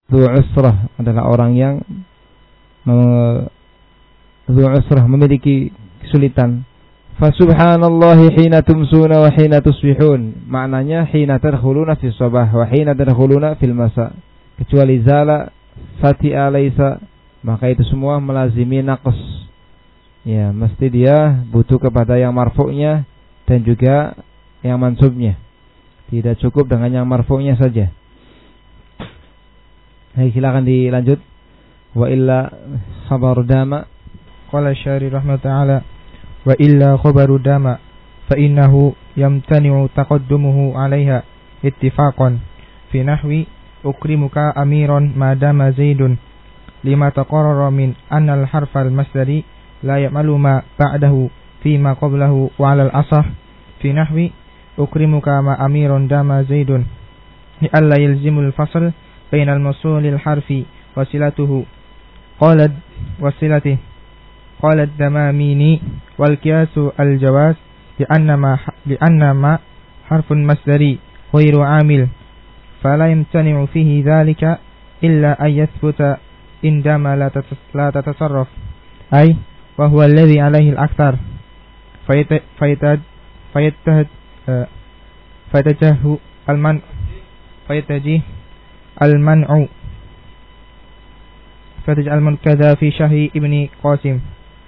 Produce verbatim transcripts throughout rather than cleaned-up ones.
Dzu usrah adalah orang yang dzu usrah memiliki kesulitan. Fa subhanallahi hina tumsuna wa hina tusbihun. Maknanya hina tadkhuluna fis sabah wa hina tadkhuluna fil masa. Kecuali zala, fati'a, laisa, maka itu semua melazimi naqs. Ya, mesti dia butuh kepada yang marfu'nya dan juga yang mansubnya. Tidak cukup dengan yang marfu'nya saja. Hai, silakan dilanjut. Wa illa khabaru dama. Qala syari rahmatullah. Wa illa khabaru dama fa innahu yamtani'u taqaddumuhu 'alaiha ittifaqan fi nahwi ukrimuka amiran ma dama zaidun lima taqarrara min anna al-harfa al-masdari la ya'malu ma ba'dahu fi ma qablahu wa 'ala al-asah fi nahwi ukrimuka ma amiran dama zaidun li alla yalzimu al-fasl bain al-mawsul al-harfi wasilatuhu qalat wasilatihi qalat damamini wal qiyasu al-jawaz li anna ma li anna ma harfun masdari ghairu 'amil fala yamtani'u fihi dhalika illa ay yathbuta indama la tatasarraf ay wa huwa alladhi alayhi al-akthar fayatad fayatad fayatajahu al-man fayatajih al-man'u fayatajih al-man kadha fi Syahri ibni Qasim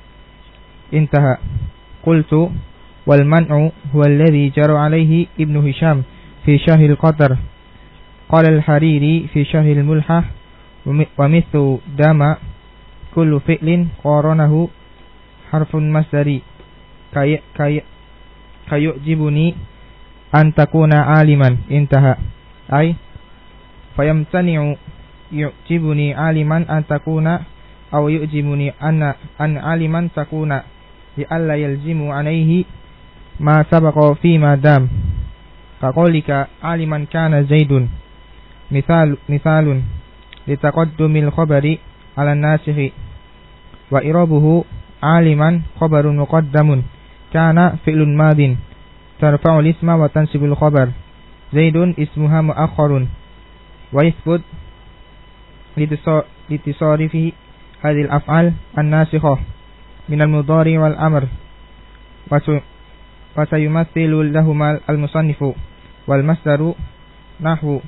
intaha. Qultu wal man'u huwa alladhi jara alayhi ibnu Hisham fi Syahri al-Qadr. Qala al-Hariri fi Syahri al-Mulhah wa mithlu dama kullu fi'lin qaranahu harfun masdari kay kay kayujibuni an takuna aliman intaha. Ay fayamtani'u yu'jibuni aliman an takuna aw yu'jibuni anna an aliman takuna li alla yalzimu alayhi ma sabaqa fi ma dam ka qawlika aliman kana zaidun. Misal misalun litaqaddumil khabari ala nasikhi wa irabuhu aliman khabarun muqaddamun kana fi'lun madin tarfa'u al-isma wa tansibul khabar zaidun ismuha mu'akhkharun wa yathbut litisarifi hadhihi al-af'al an-nasikhah min al-mudhari wal amr wa sayumathilu lahuma al-musannifu wal masdaru nahwu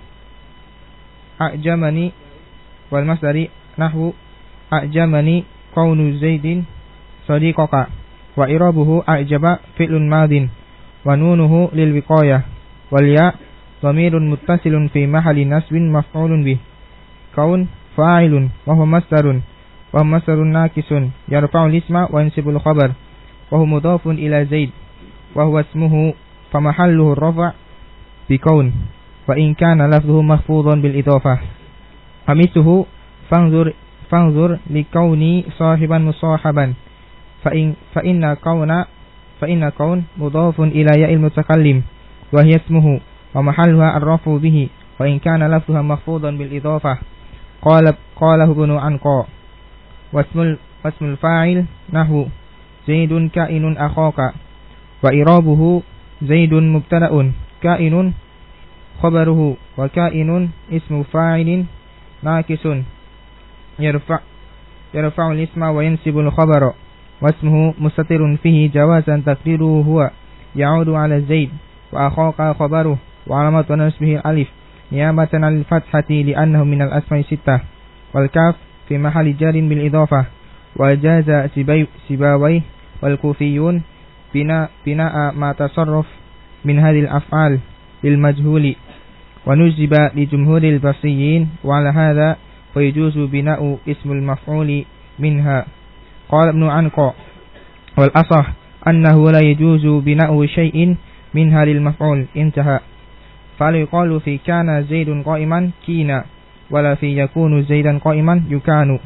a'jamani wal masdari nahwu a'jamani kaunu zaidin sadiqaka wa irabuhu a'jaba fi'lun madin wa nunuhu lil wiqayah wal ya dhamirun muttasilun fi mahalli nasbin maf'ulun bih kaun fa'ilun wa huwa masdarun wa masdarun nakisun yarfa'u al-isma wa yansibul khabar wa huwa mudhafun ila zaid wa huwa ismuhu fa mahalluhu ar-raf' bi kaun wa in kana lafzuhu mahfudhan bil idhafah amisuhu fanzur fanzur li kauni sahiban musahaban fa in fa inna kauna fa inna kaun mudhafun ila ya'il mutakallim wa hiya ismuhu wa mahalluha ar-rafu bihi wa in kana lafzuha mahfudhan bil idhafah qala qala ibnu anqa wasmul wasmul fa'il nahwu zaidun kainun akhaka wa irabuhu zaidun mubtada'un kainun khabaruhu wa kainun ismu fa'ilin nakisun yarfa' yarfa'u al-isma wa yansibu al-khabara wasmuhu mustatirun fihi jawazan taqdiruhu huwa ya'udu 'ala zaid wa akhaka khabaruhu wa 'alamatu nasbihi alif niyabatan 'anil fathati li'annahu min al-asma'i sittah wal kaf fi mahalli jarin bil idhafah wa jaza sibawai wal kufiyun bina bina'a ma tasarruf min hadhihi al-af'al lil majhuli wa nujiba li jumhuril basriyin wa ala hadha fa yajuzu bina'u ismul maf'uli minha qala ibnu anqa wal asah annahu la yajuzu bina'u shay'in minha lil maf'ul intaha fala yuqalu fi kana zaidun qa'iman kina wala fi yakunu zaidan qa'iman yukanu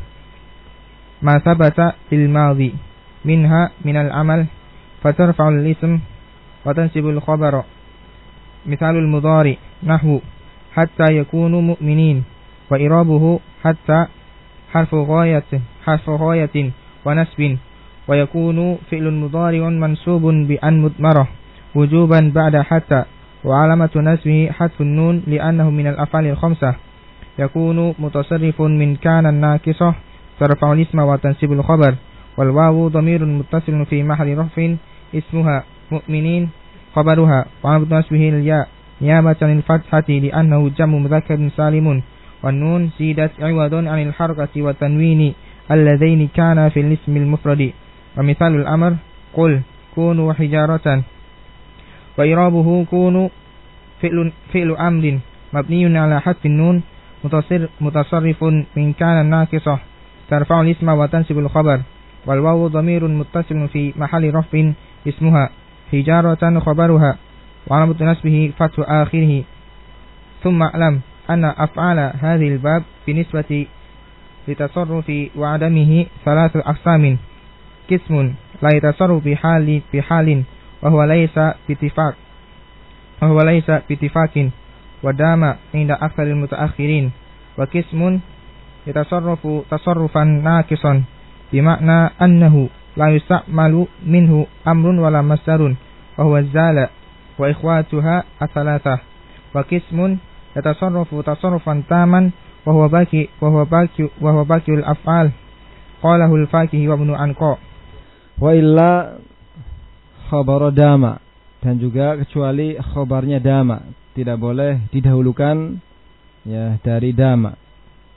ma thabata fil madhi minha min al amal fatarfa'u al ism wa tansibu al khabara mithalul mudhari nahwu hatta yakunu mu'minin wa irabuhu hatta harfu ghayatin harfu ghayatin wa nasbin wa yakunu fi'lun mudhari'un mansubun bi an mudmarah wujuban ba'da hatta wa alamatu nasbihi hadfun nun li'annahu min al af'al al khamsah yakunu mutasarrifun min kana naqisah tarfa'ul isma wa tansibul khabar wal wawu dhamirun muttasilun fi mahalli raf'in ismuha mu'minin khabaruha wa nasbihi ya niyabatan lil fathati li annahu jam'u mudzakkar salimun wan nun zidat iwadun 'anil harakati wa tanwini alladzaini kana fil ismil mufradi wa mithalul amr qul kunu hijaratan wa irabuhu kunu fi'lun fi'lu amrin mabniyun 'ala hadfin nun mutasir mutasarrifun min kana naqisah tarfa'ul isma wa tansibul khabar wal wawu dhamirun muttasilun fi mahalli raf'in ismuha hijaratan khabaruha wa 'alamatu nasbihi fathu akhirih thumma alam anna af'ala hadhil bab binisbati litasarrufi wa 'adamihi thalathu aqsamin qismun la yatasarrafu bi hali bi halin wa huwa laysa bitifaq wa huwa laysa bitifaqin wa dama 'inda aktsaril mutaakhirin wa qismun yatasarrafu tasarrufan naqisan bimakna annahu la yusta'malu minhu amrun wala masdarun wa huwa zala wa ikhwatuha atsalatah wa qismun yatasarrafu tasarrufan taman wa huwa baqi wa huwa baqi wa huwa baqiul af'al qalahu al-Fakihi wa ibnu Anqa wa illa khabar dama, dan juga kecuali khabarnya dama tidak boleh didahulukan ya dari dama.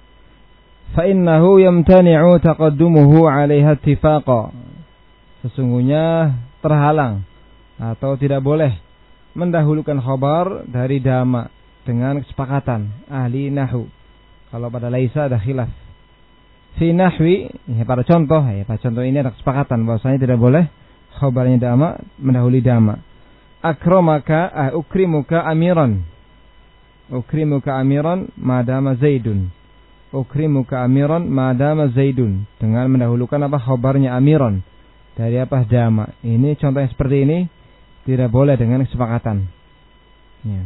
Fa innahu yamtani'u taqaddumuhu 'alaiha ittifaqa, sesungguhnya terhalang atau tidak boleh mendahulukan khabar dari dama dengan kesepakatan ahli nahwu. Kalau pada laisa ada khilaf. Fi nahwi, ya pada contoh, ya pada contoh ini ada kesepakatan bahwasanya tidak boleh khabarnya dama mendahului dama. Akramaka ah, ukrimuka amiran. Ukrimuka amiran madama Zaidun. Ukrimuka amiran madama Zaidun, dengan mendahulukan apa khabarnya amiran dari apa dama. Ini contoh yang seperti ini tidak boleh dengan kesepakatan. Ya.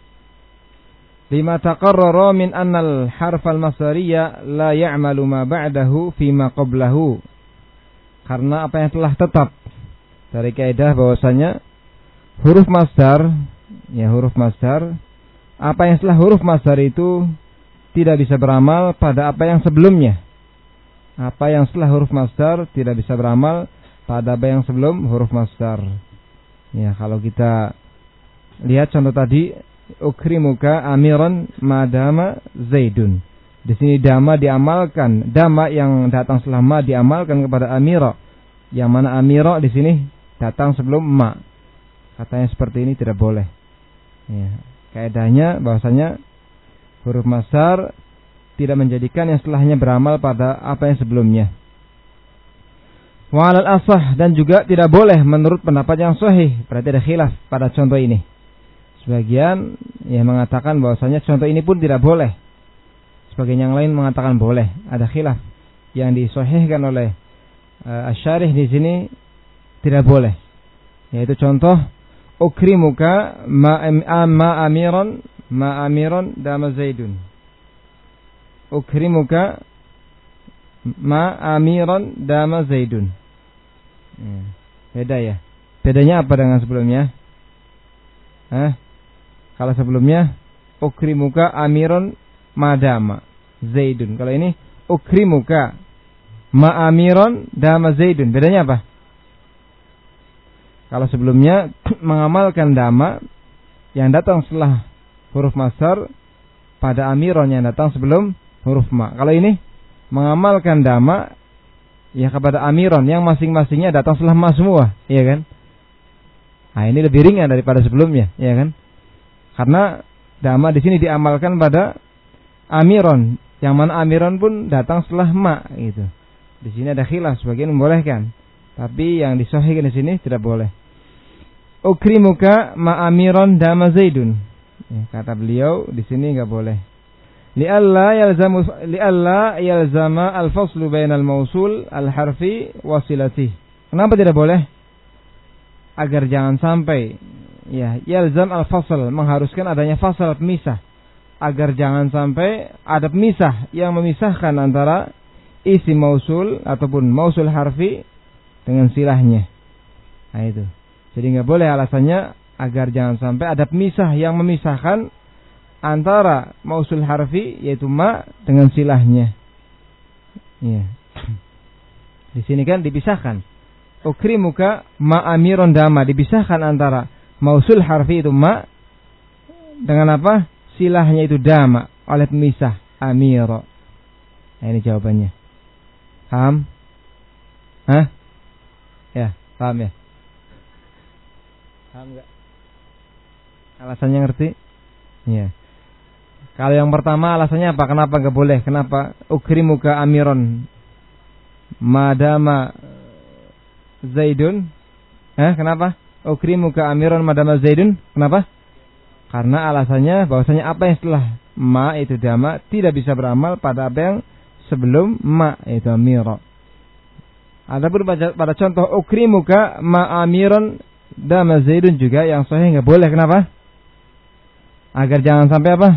Lima taqarrara min annal harfal masdariyya la ya'malu ma ba'dahu fima qablahu. Karena apa yang telah tetap dari kaidah bahwasanya huruf masdar, ya huruf masdar, apa yang setelah huruf masdar itu tidak bisa beramal pada apa yang sebelumnya. Apa yang setelah huruf masdar tidak bisa beramal pada apa yang sebelum huruf masdar. Ya, kalau kita lihat contoh tadi, ukrimuka amiran madama Zaidun. Di sini dama diamalkan, dama yang datang setelah ma diamalkan kepada amira. Yang mana amira di sini datang sebelum ma. Katanya seperti ini tidak boleh. Ya, kaidahnya bahwasanya huruf masdar tidak menjadikan yang setelahnya beramal pada apa yang sebelumnya. Wa 'alal asah, dan juga tidak boleh menurut pendapat yang sahih. Berarti ada khilaf pada contoh ini. Sebagian yang mengatakan bahwasanya contoh ini pun tidak boleh. Sebagian yang lain mengatakan boleh. Ada khilaf. Yang disahihkan oleh uh, asy-syarih di sini tidak boleh. Yaitu contoh ukrimuka ma, ma amiran ma amiran dama Zaidun. Ukrimuka ma amiran dama Zaidun. Ya, beda ya. Bedanya apa dengan sebelumnya? Hah? Kalau sebelumnya ukrimuka amiran madama Zaidun. Kalau ini ukrimuka ma amiran dama Zaidun. Bedanya apa? Kalau sebelumnya mengamalkan dama yang datang setelah huruf masdar pada amiron yang datang sebelum huruf ma. Kalau ini mengamalkan dama ya kepada amiron yang masing-masingnya datang setelah ma semua, iya kan? Nah, ini lebih ringan daripada sebelumnya, iya kan? Karena dama di sini diamalkan pada amiron, yang mana amiron pun datang setelah ma gitu. Di sini ada khilaf, sebagian membolehkan, tapi yang disahihkan di sini tidak boleh. Ukrimuka ma amiron dama Zaidun. Ya, kata beliau di sini enggak boleh. Li'alla yalzamu li'alla yalzama al-faslu bainal mausul al-harfi wasilati. Kenapa tidak boleh? Agar jangan sampai ya yalzam al-fasl, mengharuskan adanya fasal pemisah. Agar jangan sampai ada pemisah yang memisahkan antara isim mausul ataupun mausul harfi dengan silahnya. Nah itu. Jadi enggak boleh, alasannya agar jangan sampai ada pemisah yang memisahkan antara mausul harfi yaitu ma dengan silahnya. Ya. Di sini kan dipisahkan. Ukrimuka ma amiron dama, dipisahkan antara mausul harfi itu ma dengan apa? Silahnya itu dama oleh pemisah amiro. Nah, ini jawabannya. Paham? Hah? Ya, paham ya? Paham enggak? Alasannya ngerti? Ya. Kalau yang pertama alasannya apa? Kenapa enggak boleh? Kenapa? Ukrimuka amiron madama Zaidun. Eh, kenapa? Ukrimuka amiron madama Zaidun. Kenapa? Karena alasannya bahwasanya apa yang setelah ma itu dama tidak bisa beramal pada apa yang sebelum ma itu amiro. Adapun pada, pada contoh ukrimuka ma amiron dama Zaidun juga yang sahih enggak boleh. Kenapa? Agar jangan sampai apa?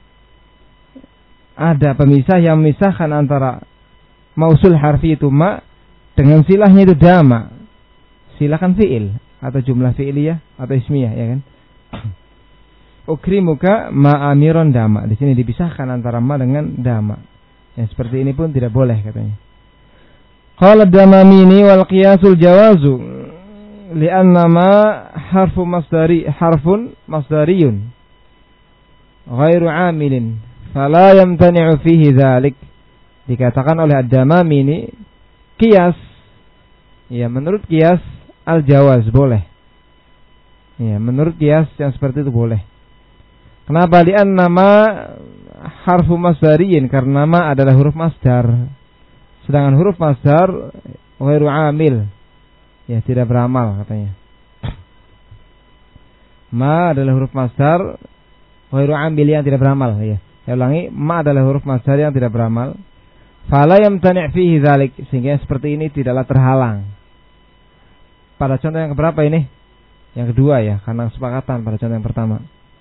Ada pemisah yang memisahkan antara mausul harfi itu ma dengan silahnya itu dama. Silah kan fi'il atau jumlah fi'iliyah atau ismiyah, ya kan? Ukrimuka ma amiron dama. Di sini dipisahkan antara ma dengan dama. Yang seperti ini pun tidak boleh katanya. Qala ad-Damamini wal qiyasul jawazu li'anna ma harfu masdari harfun masdariyun ghairu amilin fala yamtani'u fihi dzalik. Dikatakan oleh ad-Damamini qiyas, ya menurut qiyas al-jawaz boleh. Ya, menurut qiyas yang seperti itu boleh. Kenapa? Li'anna ma harfu masdariyin, karena ma adalah huruf masdar. Sedangkan huruf masdar ghairu amil, ya tidak beramal katanya. Ma adalah huruf masdar ghairu amil yang tidak beramal, ya. Saya ulangi, ma adalah huruf masdar yang tidak beramal. Fala yamtani' fihi dzalik, sehingga seperti ini tidaklah terhalang. Pada contoh yang keberapa ini? Yang kedua ya, karena kesepakatan pada contoh yang pertama.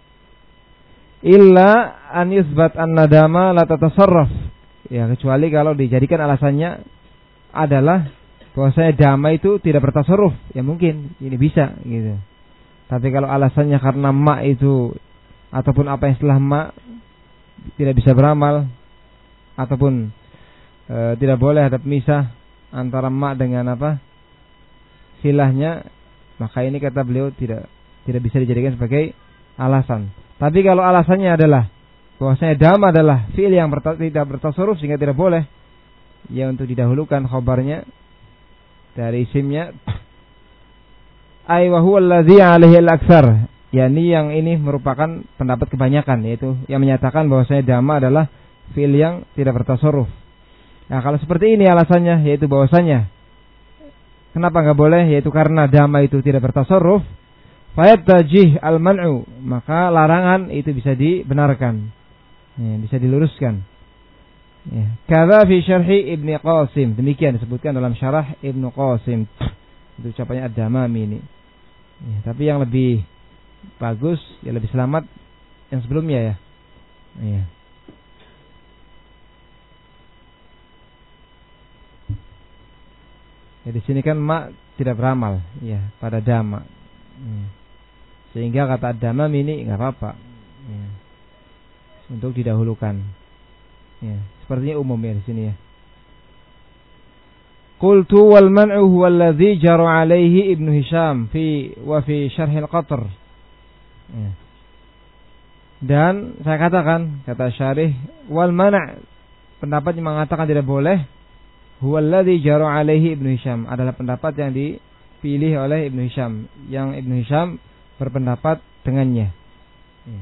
Illa an yusbat an-nadama la tatasarraf. Ya, kecuali kalau dijadikan alasannya adalah bahwasanya dama itu tidak bertasarruf. Ya mungkin ini bisa gitu. Tapi kalau alasannya karena ma itu ataupun apa yang setelah ma tidak bisa beramal ataupun e, tidak boleh ada pemisah antara ma dengan apa? Silahnya, maka ini kata beliau tidak tidak bisa dijadikan sebagai alasan. Tapi kalau alasannya adalah bahwasanya dama adalah fi'il yang berta- tidak bertasarruf sehingga tidak boleh, ya untuk didahulukan khabarnya dari isimnya. Ay wa huwa allazi 'alaihi al-aktsar, yakni yang ini merupakan pendapat kebanyakan, yaitu yang menyatakan bahwasanya dama adalah fi'il yang tidak bertasarruf. Nah, kalau seperti ini alasannya, yaitu bahwasanya kenapa enggak boleh, yaitu karena dama itu tidak bertasarruf. Fayatajih al-man'u, maka larangan itu bisa dibenarkan, ya, bisa diluruskan. Ya. Kadza fi syarhi Ibnu Qasim, demikian disebutkan dalam syarah Ibnu Qasim. Itu ucapannya ad-Damami ini. Ya, tapi yang lebih bagus, yang lebih selamat yang sebelumnya ya. Ya. Ya, di sini kan ma tidak beramal, ya, pada dama. Ya. Sehingga kata ad-Damami ini enggak apa-apa, ya, untuk didahulukan. Ya, sepertinya umum ya di sini ya. Qultu wal man'u huwa alladhi jara 'alaihi Ibnu Hisham fi wa fi syarh al-Qatr. Ya. Dan saya katakan, kata syarih, wal man' pendapat yang mengatakan tidak boleh, huwa alladhi jara 'alaihi Ibnu Hisham, adalah pendapat yang dipilih oleh Ibnu Hisham, yang Ibnu Hisham berpendapat dengannya. Ya.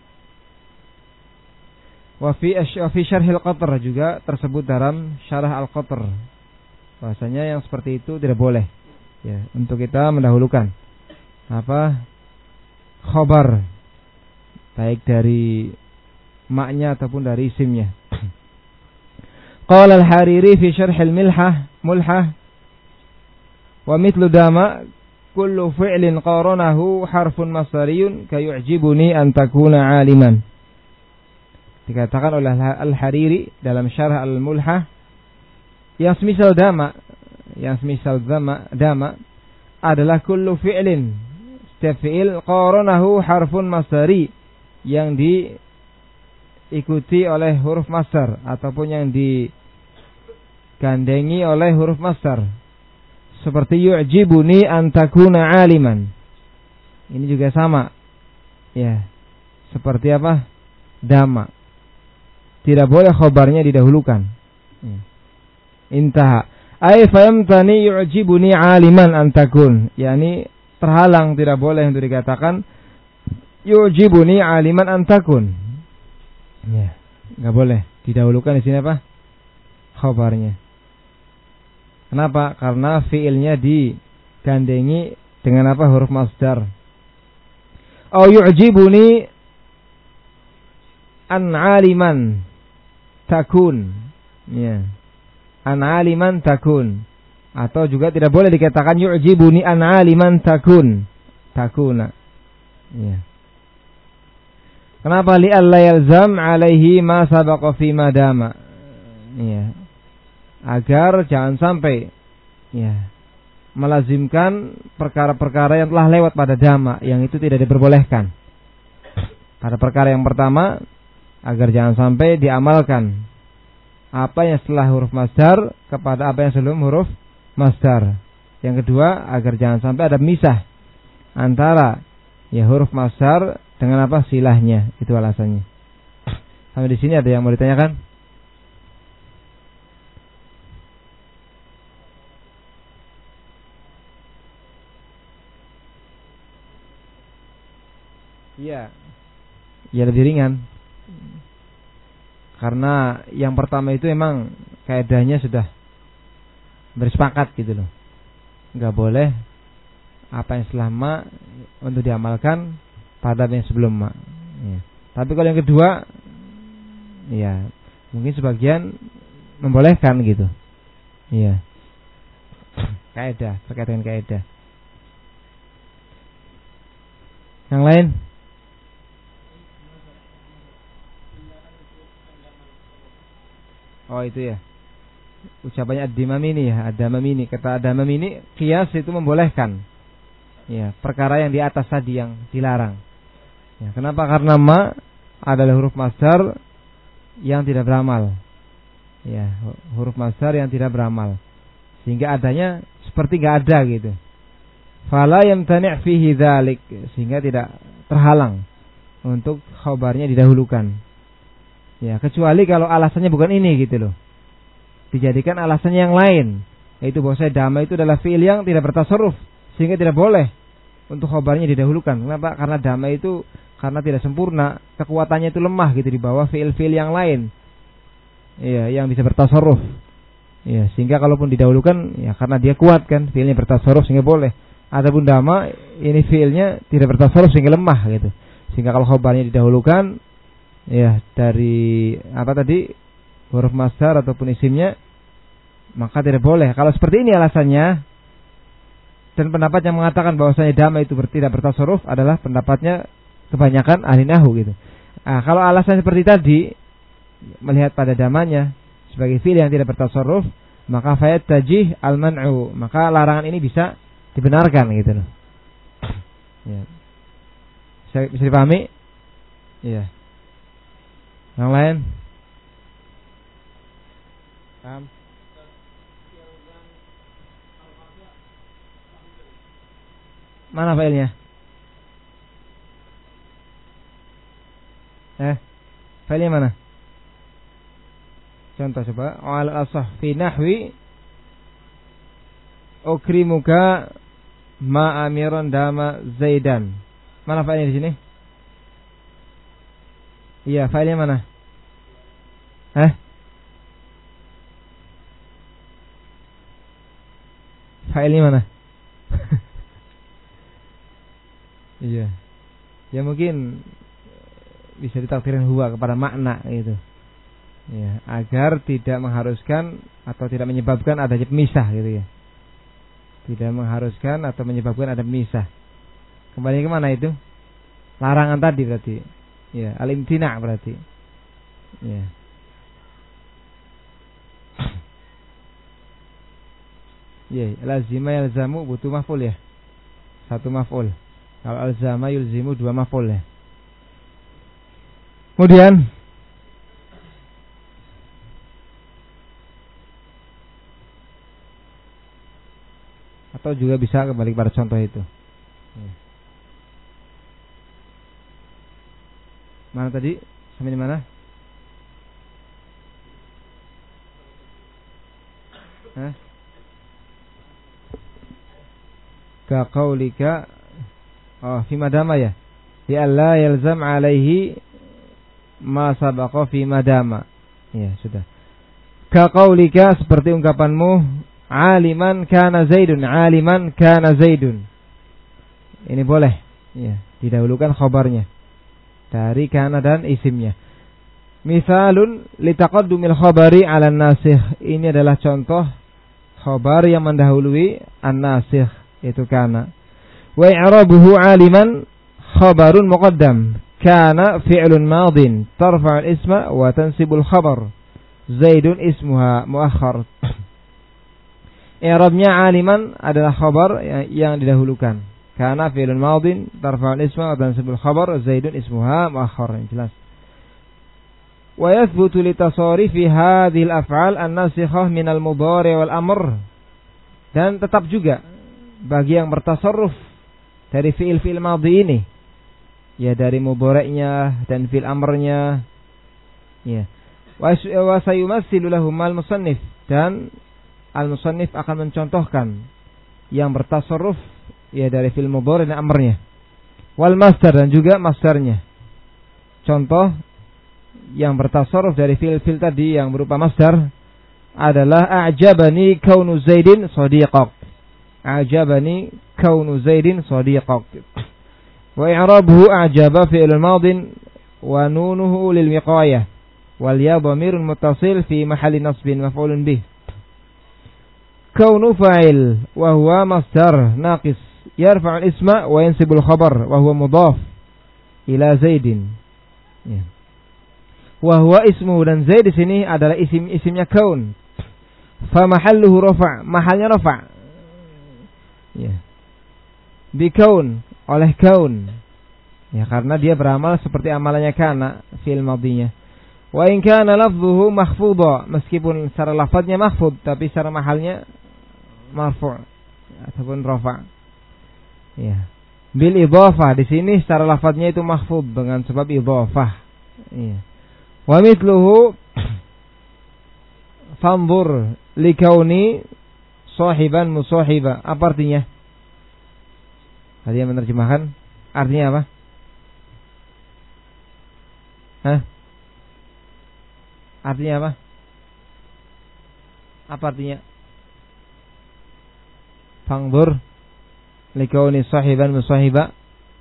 Wa fi fi syarh al-Qatr juga tersebut dalam syarah al-Qatr. Bahasanya yang seperti itu tidak boleh. Ya, untuk kita mendahulukan apa? Khabar baik dari maknya ataupun dari isimnya. Qala al-Hariri fi syarh al-Milhah mulhah wa mithlu dama kullu fi'lin qaranahu harfun masdariyun kayu'jibuni an takuna 'aliman. Dikatakan oleh Al-Hariri dalam syarah Al-Mulhah, yang semisal dama, yang semisal dama, dama adalah kullu fi'lin, setiap fi'il qaranahu harfun masdari, yang di diikuti oleh huruf masdar ataupun yang digandengi oleh huruf masdar. Seperti yu'jibuni an takuna aliman. Ini juga sama. Ya. Seperti apa? Dama. Tidak boleh khobarnya didahulukan. Ya. Intaha. Ay fayamtani yu'jibuni aliman an takun. Yani terhalang, tidak boleh untuk dikatakan yu'jibuni aliman an takun. Ya, enggak boleh didahulukan di sini apa? Khobarnya. Kenapa? Karena fiilnya digandengi dengan apa? Huruf masdar. Au yu'jibuni an aliman takun. Ya. An aliman takun. Atau juga tidak boleh dikatakan yu'jibuni an aliman takun. Takuna. Ya. Kenapa? Li alla yalzam alaihi ma sabaqa fi madama. Ya. Agar jangan sampai ya melazimkan perkara-perkara yang telah lewat pada dama, yang itu tidak diperbolehkan. Pada perkara yang pertama, agar jangan sampai diamalkan apa yang setelah huruf masdar kepada apa yang sebelum huruf masdar. Yang kedua, agar jangan sampai ada misah antara ya huruf masdar dengan apa silahnya. Itu alasannya. Sampai di sini ada yang mau ditanyakan? Iya, ya lebih ringan. Karena yang pertama itu emang kaidahnya sudah bersepakat gitu loh. Enggak boleh apa yang setelah ma untuk diamalkan pada yang sebelum ma. Ya. Tapi kalau yang kedua, ya mungkin sebagian membolehkan gitu. Iya. Kaidah, terkait dengan kaidah. Yang lain? Oh itu ya. Ucapannya ad-Dimamini ya, ad-Damamini. Kata ad-Damamini, qiyas itu membolehkan. Ya, perkara yang di atas tadi yang dilarang. Ya, kenapa? Karena ma adalah huruf masdar yang tidak beramal. Ya, huruf masdar yang tidak beramal. Sehingga adanya seperti enggak ada gitu. Fala yamtani' fihi dzalik, sehingga tidak terhalang untuk khabarnya didahulukan. Ya, kecuali kalau alasannya bukan ini gitu loh. Dijadikan alasannya yang lain, yaitu bahwa dama itu adalah fi'il yang tidak bertasarruf, sehingga tidak boleh untuk khabarnya didahulukan. Kenapa? Karena dama itu karena tidak sempurna, kekuatannya itu lemah gitu di bawah fi'il-fi'il yang lain. Iya, yang bisa bertasarruf. Iya, sehingga kalaupun didahulukan ya karena dia kuat kan, fi'ilnya bertasarruf sehingga boleh. Adapun dama ini fi'ilnya tidak bertasarruf sehingga lemah gitu. Sehingga kalau khabarnya didahulukan ya dari apa tadi huruf masdar ataupun isimnya, maka tidak boleh. Kalau seperti ini alasannya, dan pendapat yang mengatakan bahwasanya dama itu tidak bertasarruf adalah pendapatnya kebanyakan ahli nahwu gitu. Nah, kalau alasan seperti tadi, melihat pada damanya sebagai fi'il yang tidak bertasarruf, maka fayat tajih al-man'u, maka larangan ini bisa dibenarkan gitu loh. Ya. Bisa, bisa dipahami? Iya. Yang lain? Paham? Mana failnya? Eh, failnya mana? Contoh coba. Al asah fi nahwi ukrimuka ma amiran dama zaidan. Mana failnya di sini? Iya, failnya mana? Eh? Failnya mana? Iya. Ya mungkin bisa ditakdirin huwa kepada makna gitu. Ya, agar tidak mengharuskan atau tidak menyebabkan adanya pemisah gitu ya. Tidak mengharuskan atau menyebabkan ada pemisah. Kembali ke mana itu? Larangan tadi berarti. Ya, al-imtina' berarti. Ya. Ya, lazima yalzamu butuh maf'ul ya. Satu maf'ul. Kalau alzama yulzimu dua maf'ul ya. Kemudian Atau juga bisa kembali pada contoh itu. Mana tadi? Sampai di mana? Hah? Ka qaulika oh fi madama ya. Ya alla yalzam alaihi ma sabaqa fi madama. Ya, sudah. Ka qaulika seperti ungkapanmu aliman kana Zaidun, aliman kana Zaidun. Ini boleh. Ya, didahulukan khabarnya dari kana dan isimnya. Misalun litaqaddumil khabari 'ala an-nasikh. Ini adalah contoh khabar yang mendahului an-nasikh, yaitu kana. Wa i'rabuhu 'aliman khabarun muqaddam. Kana fi'lun madin tarfa'u al-isma wa tansibul khabar. Zaidun ismuha muakhkhar. I'rabnya 'aliman adalah khabar yang, yang didahulukan. Kana fi'lun madin tarfa'u al-isma wa tansibul khabar. Zaidun ismuha muakhkhar. Jelas. Wa yathbutu li tasarifi hadhihi al-af'al an-nasikhah min al-mudhari' wal amr. Dan tetap juga bagi yang bertasarruf dari fi'il-fi'il madhi ini, ya dari mudhari'nya dan fi'il amrnya, ya. Wa sayumassilu lahum al-musannif, dan al-musannif akan mencontohkan yang bertasarruf ya dari fi'il mudhari' dan amrnya. Wal masdar, dan juga masdarnya. Contoh yang bertasarruf dari fi'il-fi'il tadi yang berupa masdar adalah a'jabani kaunu Zaidin shadiqak. A'jabani kaunu Zaidin shadiqak. Wa i'rabuhu a'jaba fi'lun madin wa nunuhu lil wiqayah wal ya dhamirun muttasil fi mahalli nasbin maf'ulun bih. Kaunu fa'il wa huwa masdar naqis yarfa'u al-isma wa yansibul khabar wa huwa mudhaf ila Zaidin. Ya. Wa huwa ismuhu, dan Zaid di sini adalah isim isimnya kaun. Fa mahalluhu rafa', mahalnya rafa'. Ya. Bi kaun, oleh kaun. Ya, karena dia beramal seperti amalannya kana fi'il madhinya. Wa in kana lafdhuhu mahfudha, meskipun secara lafadznya mahfudz tapi secara mahalnya marfu' ataupun rafa'. Ya. Bil idhafah, di sini secara lafadznya itu mahfudz dengan sebab idhafah. Iya. Wa mithluhu fanzur likauni sahiban musahiba. Apa artinya? Tadi yang menerjemahkan artinya apa? Hah? Artinya apa? Apa artinya? Fanzur likauni sahiban musahiba.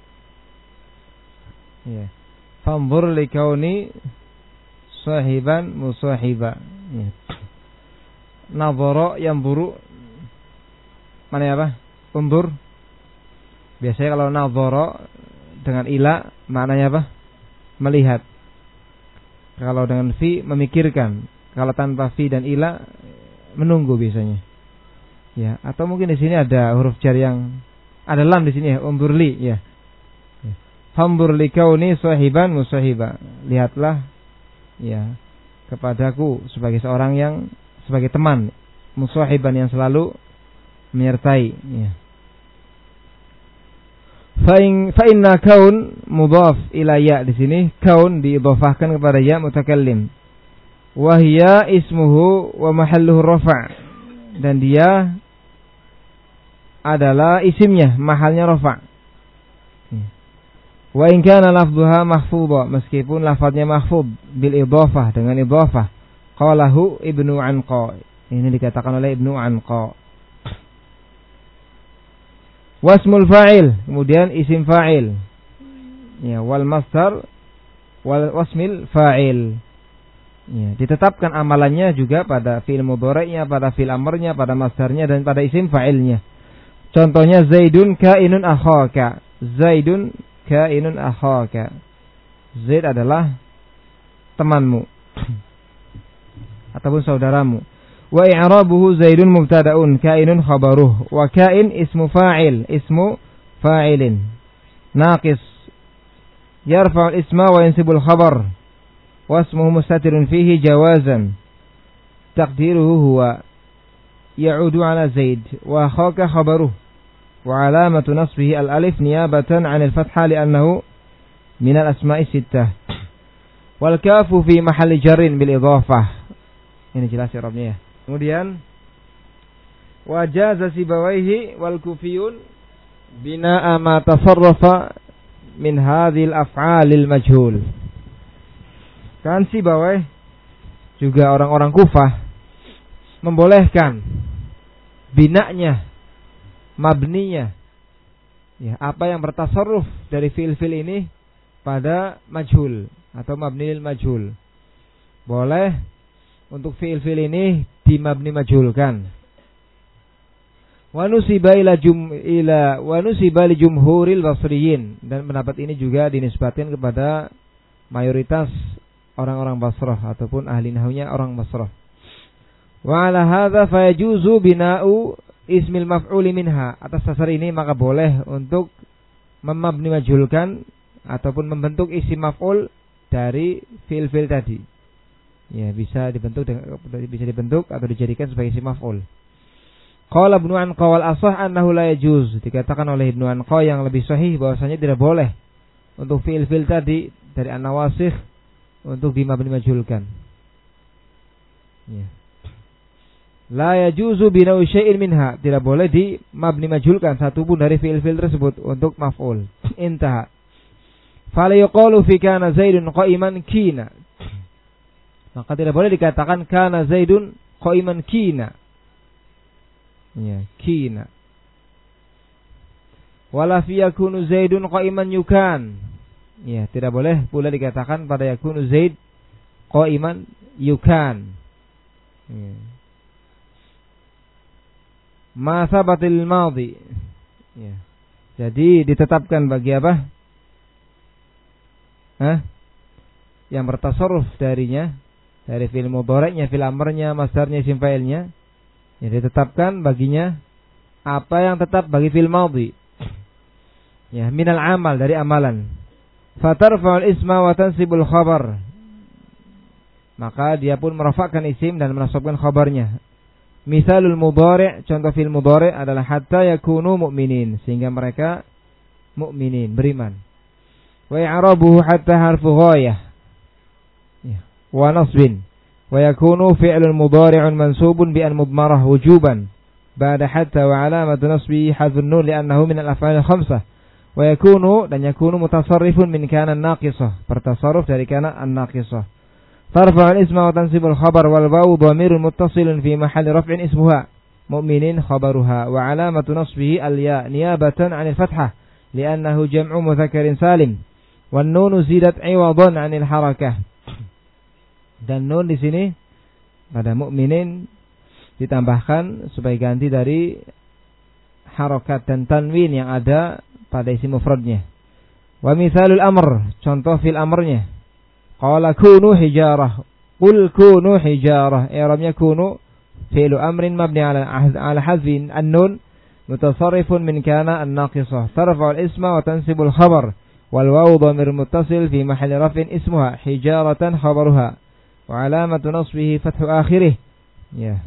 Ya. Fanzur likauni sahiban musahiba. Ya. Nadhara yang buruk. Mana apa? Undur. Biasanya kalau nadhara dengan ila maknanya apa? Melihat. Kalau dengan fi memikirkan. Kalau tanpa fi dan ila menunggu biasanya. Ya, atau mungkin di sini ada huruf jar yang ada lam di sini ya, undur li ya. Fanzur likauni sahiban musahiba. Lihatlah ya kepadaku sebagai seorang yang sebagai teman, musahiban yang selalu menyertai ya. Fa in fa inna kaun mudhaf ila ya, di sini kaun diidhafahkan kepada ya mutakallim. Wa hiya ismuhu wa mahalluhu rafa', dan dia adalah isimnya, mahalnya rafa'. Wa in kana lafdhuha mahfudha, meskipun lafadznya mahfudz bil idhafah, dengan idhafah. Qalahu Ibnu Anqa. Ini dikatakan oleh Ibnu Anqa. Wasmul fa'il, kemudian isim fa'il. Ya, wal masdar wal wasmil fa'il. Ya, ditetapkan amalannya juga pada fi'il mudhari'nya, pada fi'il amrnya, pada masdarnya, dan pada isim fa'ilnya. Contohnya Zaidun kainun akhaka. Zaidun kainun akhaka. Zaid adalah temanmu ataupun saudaramu. Wa i'rabuhu Zaidun mubtada'un, kainun khabaruh, wa kain ismu fa'il, ismu fa'ilin naqis yarfa'u al-isma wa yansibul khabar, wa ismuhu mustatirun fihi jawazan taqdiruhu huwa. ya'udu ala Zaid wa akhaka khabaruh wa alamatu nasbihi al-alif niyabatan 'anil fathah li'annahu min al-asma'i sittah. Wal kafu fi mahalli jarrin bil idhafah. Ini jelas i'rabnya ya. Kemudian wajaza Sibawaihi wal Kufiyun bina'a ma tasarrafa min hadhil af'alil majhul. Kan Sibawai juga orang-orang Kufah membolehkan binanya, mabninya, ya, apa yang bertasarruf dari fi'il-fi'il ini pada majhul atau mabnil majhul. Boleh untuk fi'il-fi'il ini dimabni majhulkan. Wa nusiba ila jum ila wa nusiba li jumhuril basriyin, dan pendapat ini juga dinisbatkan kepada mayoritas orang-orang Basrah ataupun ahli nahwnya orang Basrah. Wa ala hadza fayajuzu bina'u ismil maf'uli minha. Atas dasar ini maka boleh untuk memabni majhulkan ataupun membentuk isim maf'ul dari fi'il-fi'il tadi. Ya, bisa dibentuk bisa dibentuk atau dijadikan sebagai isim maf'ul. Qala Ibnu Anqa wal ashah annahu la yajuz. Dikatakan oleh Ibnu Anqa yang lebih sahih bahwasanya tidak boleh untuk fi'il-fi'il tadi dari an-nawasikh untuk dimabni majhulkan. Ya. La yajuzu bina'u syai'in minha. Tidak boleh dimabni majhulkan satu pun dari fi'il-fi'il tersebut untuk maf'ul. Intaha. Fala yuqalu fi kana Zaidun qa'iman kina. Maka tidak boleh dikatakan kana Zaidun qa'iman kina. Ya, kina. Wala fi yakunu Zaidun qa'iman yukan. Ya, tidak boleh pula dikatakan pada yakunu Zaid qa'iman yukan. Ya. Ma sabatil madhi. Ya. Jadi ditetapkan bagi apa? Hah? Yang bertasarruf darinya, dari fi'il mudhari'nya, fi'il amrnya, masdarnya, isim fa'ilnya, ya ditetapkan baginya apa yang tetap bagi fi'il madhi. Ya, minal amal, dari amalan. Fatarfa'ul isma wa tansibul khabar. Maka dia pun merafakkan isim dan menasabkan khabarnya. Misalul mudhari', contoh fi'il mudhari' adalah hatta yakunu mu'minin, sehingga mereka mu'minin, beriman. Wa i'rabuhu hatta harfu ghayah. Ya, wa nasbin. Wa yakunu fi'lun mudhari'un mansubun bi an mudmarah wujuban. Ba'da hatta wa alamatu nasbihi hadhun nun li'annahu min al-af'al khamsah. Wa yakunu, dan yakunu mutasarrifun min kana naqisah, bertasarruf dari kana an-naqisah. Tarfa'ul isma wa tansibul khabar wal wawu dhamirun muttasilun fi mahalli raf'in ismuha mu'minin khabaruha wa alamatu nasbihi al-ya niyabatan 'anil fathah li'annahu jam'u mudzakkarin salim wan nunu zidat 'iwadan 'anil harakah. Dan nun di sini pada mu'minin ditambahkan sebagai ganti dari harakat dan tanwin yang ada pada isim mufradnya. Wa mithalul amr, contoh fil amrnya. Qala kunu hijarah. Qul kunu hijarah. I'rabnya kunu fi'lu amrin mabni ala ala hazfin an-nun mutasarrifun min kana an-naqisah. Tarfa'u al-isma wa tansibu al-khabar wal wawu dhamir muttasil fi mahalli raf'in ismuha hijaratan khabaruha wa alamatu nasbihi fathu akhirih. Ya.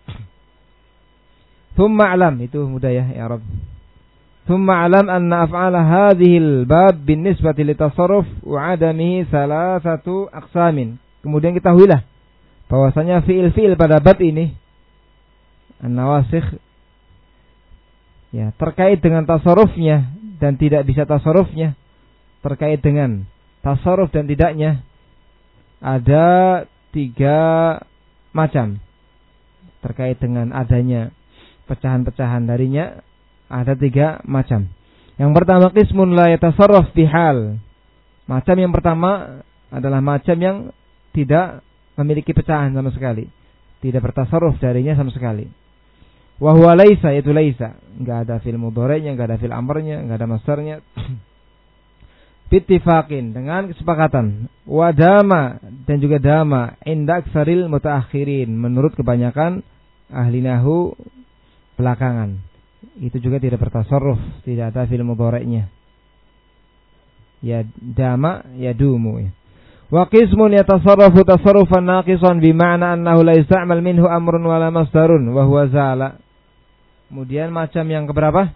Thumma alam, itu mudah ya i'rab. Thumma alam anna af'ala hadhil bab binisbati litasarruf wa adamihi salasatu aqsamin. Kemudian ketahuilah bahwasanya fi'il-fi'il pada bab ini an-nawasikh, ya, terkait dengan tasarrufnya dan tidak bisa tasarrufnya, terkait dengan tasarruf dan tidaknya, ada tiga macam. Terkait dengan adanya pecahan-pecahan darinya ada tiga macam. Yang pertama qismun la yatasarraf bihal. Macam yang pertama adalah macam yang tidak memiliki pecahan sama sekali, tidak bertasarruf darinya sama sekali. Wa huwa laisa, yaitu laisa, enggak ada fil mudhari'nya, enggak ada fil amrnya, enggak ada masdarnya. Bittifaqin, dengan kesepakatan. Wa dama, dan juga dama inda aksaril mutaakhirin, menurut kebanyakan ahli nahwu belakangan. Itu juga tidak bertasarruf, tidak ada fil mudhari'nya. Ya dama ya dumu. Wa qismun yatasarrafu tasarrufan naqisan bima'na annahu la yasta'mal minhu amrun wala masdarun wa huwa zala. Kemudian macam yang keberapa?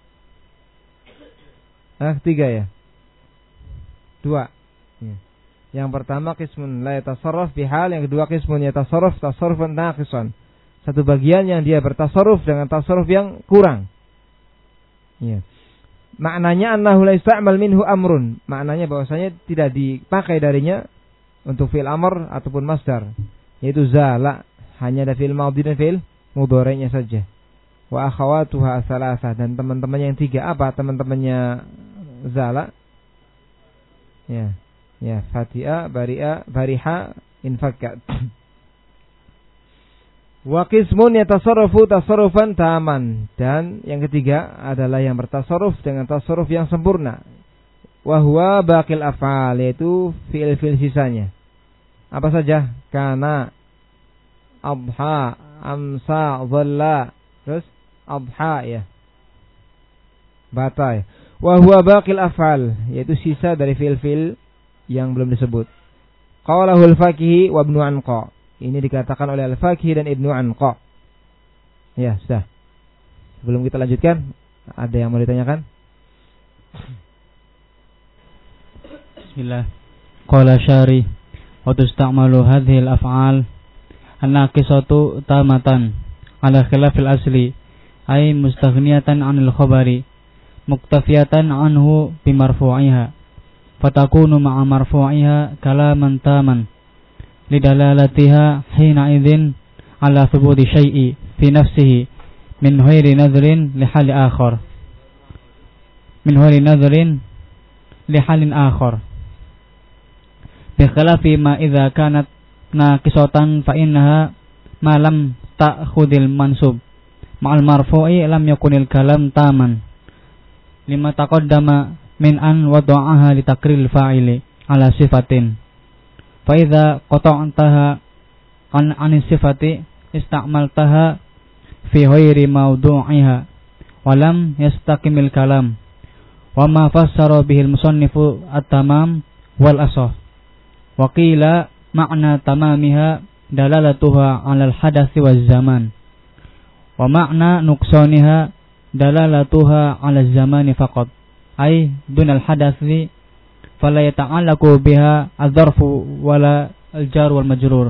Ah, tiga ya. Dua. Ya. Yang pertama qismun la yatasarraf bihal, yang kedua qismun yatasarraf tasarrufan naqisan. Satu bagian yang dia bertasarruf dengan tasarruf yang kurang. Ya. Maknanya annahu la yasta'mal minhu amrun. Maknanya bahwasanya tidak dipakai darinya untuk fi'il amr ataupun masdar, yaitu zala, hanya ada fi'il madhi dan fi'il mudhari'nya saja. Wa akhawatuha salasah, dan teman-temannya yang tiga apa teman-temannya zala? Ya. Ya, fati'a, bari'a, bariha, infakkat. Wa qismun yatasarrafu tasarrufan taman, dan yang ketiga adalah yang bertasarruf dengan tasarruf yang sempurna. Wa huwa baqil af'al, yaitu fi'il-fi'il sisanya. Apa saja? Kana, adha, amsa, dhalla, terus adha ya. Bata ya. Wa huwa baqil af'al, yaitu sisa dari fi'il-fi'il yang belum disebut. Qalahu al-Fakihi wa Ibnu Anqa. Ini dikatakan oleh Al-Fakihi dan Ibnu Anqa. Ya, sudah. Sebelum kita lanjutkan, ada yang mau ditanyakan? Bismillah. Qala syari wa tusta'malu hadhil af'al an-naqisatu tamatan ala khilafil asli ay mustaghniyatan 'anil khabari muktafiyatan 'anhu bimarfu'iha fatakunu ma'a marfu'iha kalaman taman lidalalatiha hina idzin ala thubuti syai'i fi nafsihi min ghairi nadhrin li hali akhar min ghairi nadhrin li halin akhar bi khilafi ma idza kanat naqisatan fa innaha ma lam ta'khudil mansub ma'al marfu'i lam yakunil kalam taman lima taqaddama min an wada'aha li takril fa'ili ala sifatin. Fa idza qata'taha an an sifati ista'maltaha fi ghairi mawdu'iha wa lam yastaqimil kalam. Wa ma fassara bihi al-musannifu at-tamam wal asah. Wa qila ma'na tamamiha dalalatuha 'ala al-hadathi waz zaman. Wa ma'na nuqsaniha dalalatuha 'ala az-zamani faqat. Ay dunal hadathi fala yata'allaqu biha adh-dharfu wala al-jar wal majrur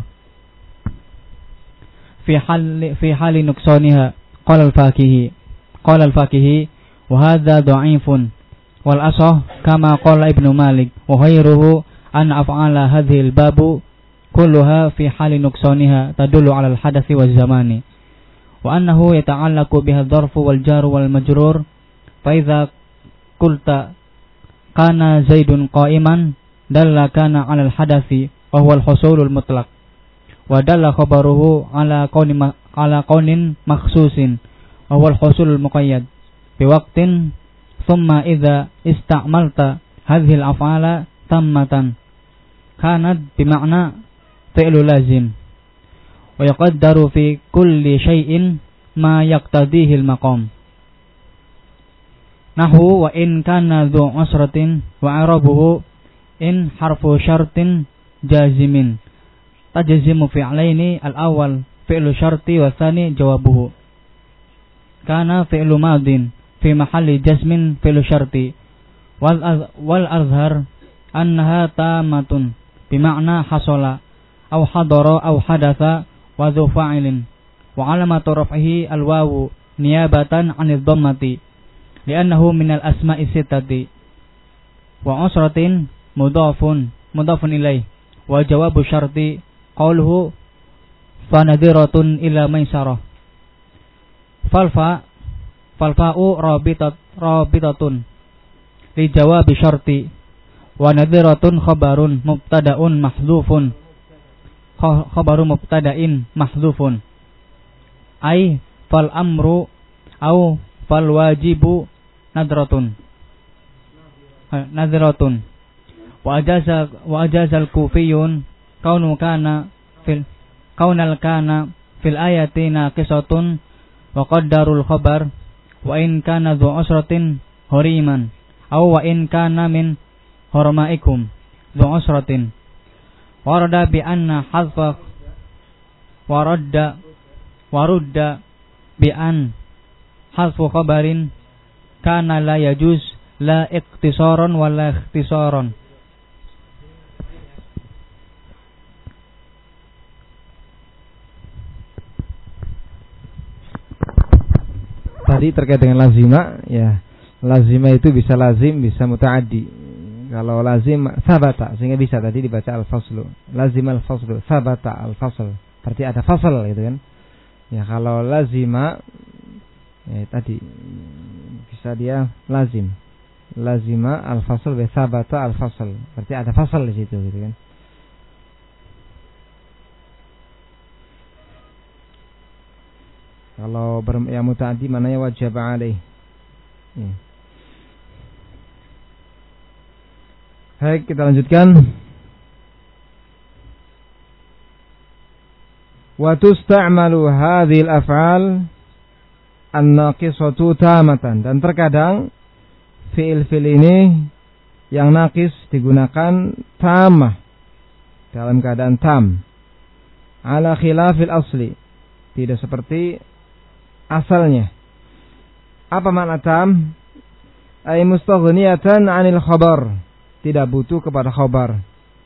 fi hal fi hali nuqsaniha qala al-Fakihi qala al-Fakihi wa hadha dha'ifun wal asah kama qala Ibnu Malik wa ghayruhu an af'ala hadhihi al-babu kulluha fi hali nuqsaniha tadullu 'ala al-hadathi waz zamani wa annahu yata'allaqu biha adh-dharfu wal jar wal majrur fa idza qulta kana Zaidun qa'iman dalla kana 'ala al-hadathi wa huwa al-husulul mutlaq wa dalla khabaruhu 'ala qawnin 'ala qawnin makhsusin wa huwa al-husulul muqayyad bi waqtin thumma idza ista'malta hadhihi al-af'ala tammatan kanat bi ma'na fi'lu lazim wa yaqaddaru fi kulli shay'in ma yaqtadihi al-maqam. Nahu wa in kana dhu usratin wa i'rabuhu in harfu syartin jazimin tajzimu fi'laini al-awwal fi'lu syarti wa tsani jawabuhu kana fi'lu madin fi mahalli jazmin fi'lu syarti wal wal azhar annaha tamatun bi ma'na hasala aw hadara aw hadatha wa dhu fa'ilin wa alamatu raf'ihi al-wawu niyabatan 'anil dhammati li'annahu minal asma'i sittati wa usratin mudhafun mudhafun ilaih wa jawabu syarti qauluhu fanadhiratun ila maisarah falfa falfa'u rabitat rabitatun li jawabi syarti wa nadhiratun khabarun mubtada'un mahdhufun khabaru mubtada'in mahdhufun ay fal amru au fal wajibu nadratun nadratun wa ajaza wa ajaza al-kufiyun kaunu kana fil kaunal kana fil ayati naqisatun wa qaddarul khabar wa in kana dhu usratin huriman aw wa in kana min hurmaikum dhu usratin warada bi anna hadfa waradda warudda bi an hadfu khabarin kana la yajuz la ikhtisaran wala ikhtisaran. Tadi terkait dengan lazima, ya lazima itu bisa lazim, bisa muta'addi. Kalau lazim sabata, sehingga bisa tadi dibaca al-faslu. Lazim al-faslu, sabata al-fasl. Berarti ada fasl gitu kan. Ya kalau lazima, ya tadi bisa dia lazim. Lazima al-fasl wa sabata al-fasl. Berarti ada fasl di situ gitu kan. Kalau ber- yang muta'addi mananya wajib alaih. Ya. Baik, kita lanjutkan. Wa tusta'malu hadhil af'al an-naqisatu tamatan. Dan terkadang fi'il-fi'il ini yang naqis digunakan tamah dalam keadaan tam. Ala khilafil asli. Tidak seperti asalnya. Apa makna tam? Ay mustaghniyatan 'anil khabar. Tidak butuh kepada khabar.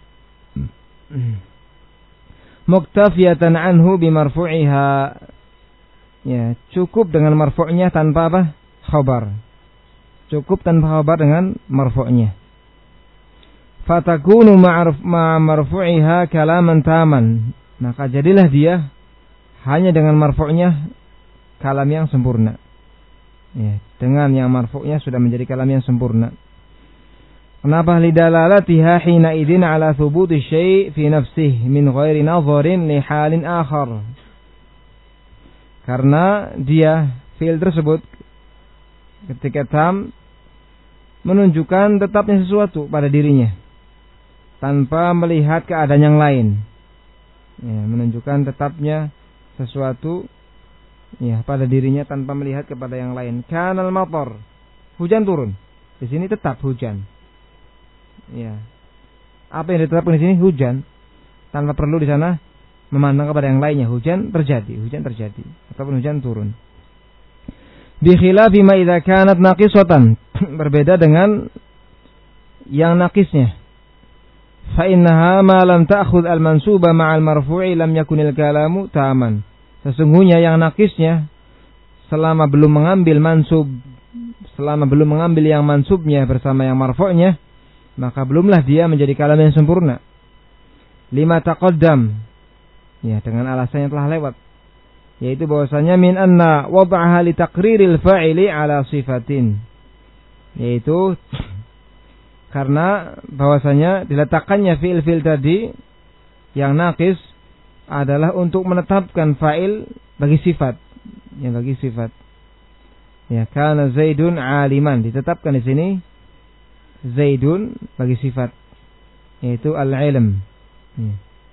Muktafiyatan anhu bimarfu'iha. Ya, cukup dengan marfu'nya tanpa apa? Khabar. Cukup tanpa khabar dengan marfu'nya. Fatakunu ma'ruf ma marfu'iha kalaman taman. Maka jadilah dia hanya dengan marfu'nya kalam yang sempurna. Ya, dengan yang marfu'nya sudah menjadi kalam yang sempurna. Kenapa? Lidalalatiha hina idin ala thubuti syai' fi nafsih min ghairi nadharin li halin akhar. Karena dia fi'il tersebut ketika tam menunjukkan tetapnya sesuatu pada dirinya tanpa melihat keadaan yang lain. Ya, menunjukkan tetapnya sesuatu ya pada dirinya tanpa melihat kepada yang lain. Kanal matar, hujan turun. Di sini tetap hujan. Ya. Apa yang ditetapkan di sini? Hujan. Tanpa perlu di sana memandang kepada yang lainnya. Hujan terjadi, hujan terjadi ataupun hujan turun. Bi khilafi ma idza kanat naqisatan. Berbeda dengan yang naqisnya. Fa innaha ma lam ta'khudh al-mansuba ma'al marfu'i lam yakunil kalamu taman. Sesungguhnya yang naqisnya selama belum mengambil mansub, selama belum mengambil yang mansubnya bersama yang marfu'nya, maka belumlah dia menjadi kalam yang sempurna. Lima taqaddam. Ya, dengan alasan yang telah lewat. Yaitu bahwasanya min anna wad'aha li taqriril fa'ili ala sifatin. Yaitu karena bahwasanya diletakkannya fi'il-fi'il tadi yang naqis adalah untuk menetapkan fa'il bagi sifat. Ya, bagi sifat. Ya, kana Zaidun aliman, ditetapkan di sini Zaidun bagi sifat, yaitu al-ilm. Ya.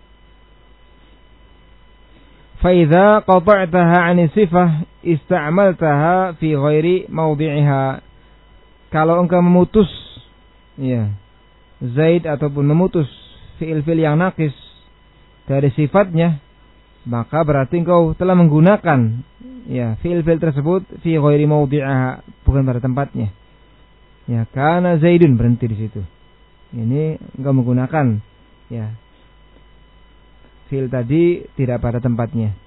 Fa idza qata'taha 'ani sifah ista'maltaha fi ghairi mawdi'iha. Kalau engkau memutus ya Zaid ataupun memutus fi'il-fi'il yang naqis dari sifatnya, maka berarti engkau telah menggunakan ya fi'il-fi'il tersebut fi ghairi mawdi'iha, bukan pada tempatnya. Ya, karena Zaidun berhenti di situ. Ini engkau menggunakan ya fi'il tadi tidak pada tempatnya.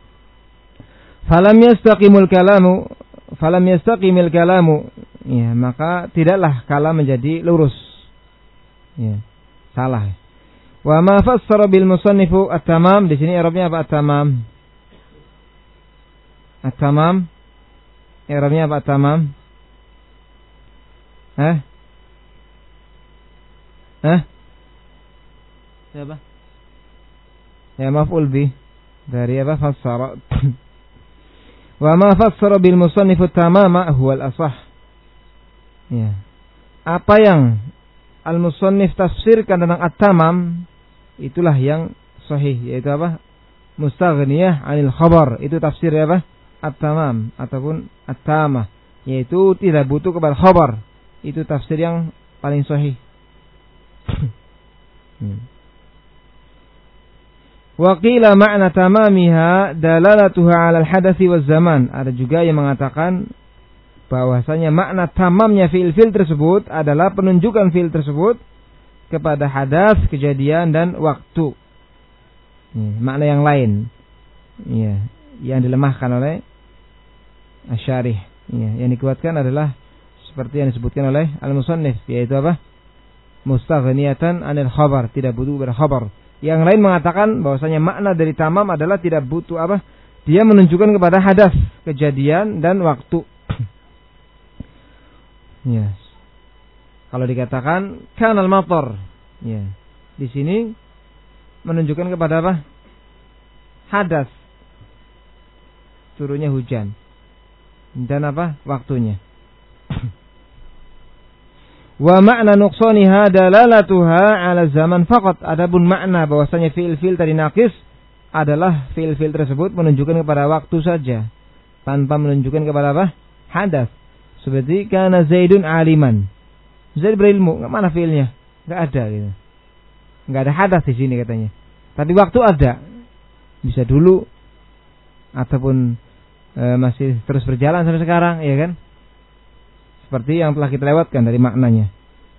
Falam yastaqimul kalamu, falam yastaqimil kalamu. Ya, maka tidaklah kalam menjadi lurus. Ya, salah. Wa ma fassara bil musannifu at-tamam, di sini i'rabnya apa at-tamam? At-tamam. I'rabnya apa at-tamam? Hah? Hah? Siapa? Ya, maf'ul bi. Dari apa? Fassara. Wa ma fassara bil musannif tamama huwa al-asah. Ya. Apa yang al-musannif tafsirkan tentang at-tamam, itulah yang sahih, yaitu apa? Mustaghniyah 'anil khabar. Itu tafsir apa? At-tamam ataupun at-tamah, yaitu tidak butuh kepada khabar. Itu tafsir yang paling sahih. hmm. Wa qila ma'na tamamiha dalalatuha 'ala al-hadathi waz zaman. Ada juga yang mengatakan bahwasanya makna tamamnya fiil-fiil tersebut adalah penunjukan fiil tersebut kepada hadas, kejadian dan waktu. Ya, makna yang lain. Ya, yang dilemahkan oleh Asy-Syarih. Ya, yang dikuatkan adalah seperti yang disebutkan oleh Al-Musannif, yaitu apa? Mustaghniyatan 'anil khabar, tidak butuh pada khabar. Yang lain mengatakan bahwasanya makna dari tamam adalah tidak butuh apa? Dia menunjukkan kepada hadas, kejadian dan waktu. Yes. Kalau dikatakan kanal matar, ya. Di sini menunjukkan kepada apa? Hadas. Turunnya hujan. Dan apa? Waktunya. Wa makna nuqsaniha dalalatuha 'ala zaman faqat. Adapun makna bahwasanya fiil-fiil tadi naqis adalah fiil-fiil tersebut menunjukkan kepada waktu saja, tanpa menunjukkan kepada apa? Hadas. Seperti kana Zaidun aliman. Zaid berilmu, enggak mana fiilnya? Enggak ada gitu. Enggak ada hadas di sini katanya. Tapi waktu ada. Bisa dulu ataupun e, masih terus berjalan sampai sekarang, ya kan? Seperti yang telah kita lewatkan dari maknanya.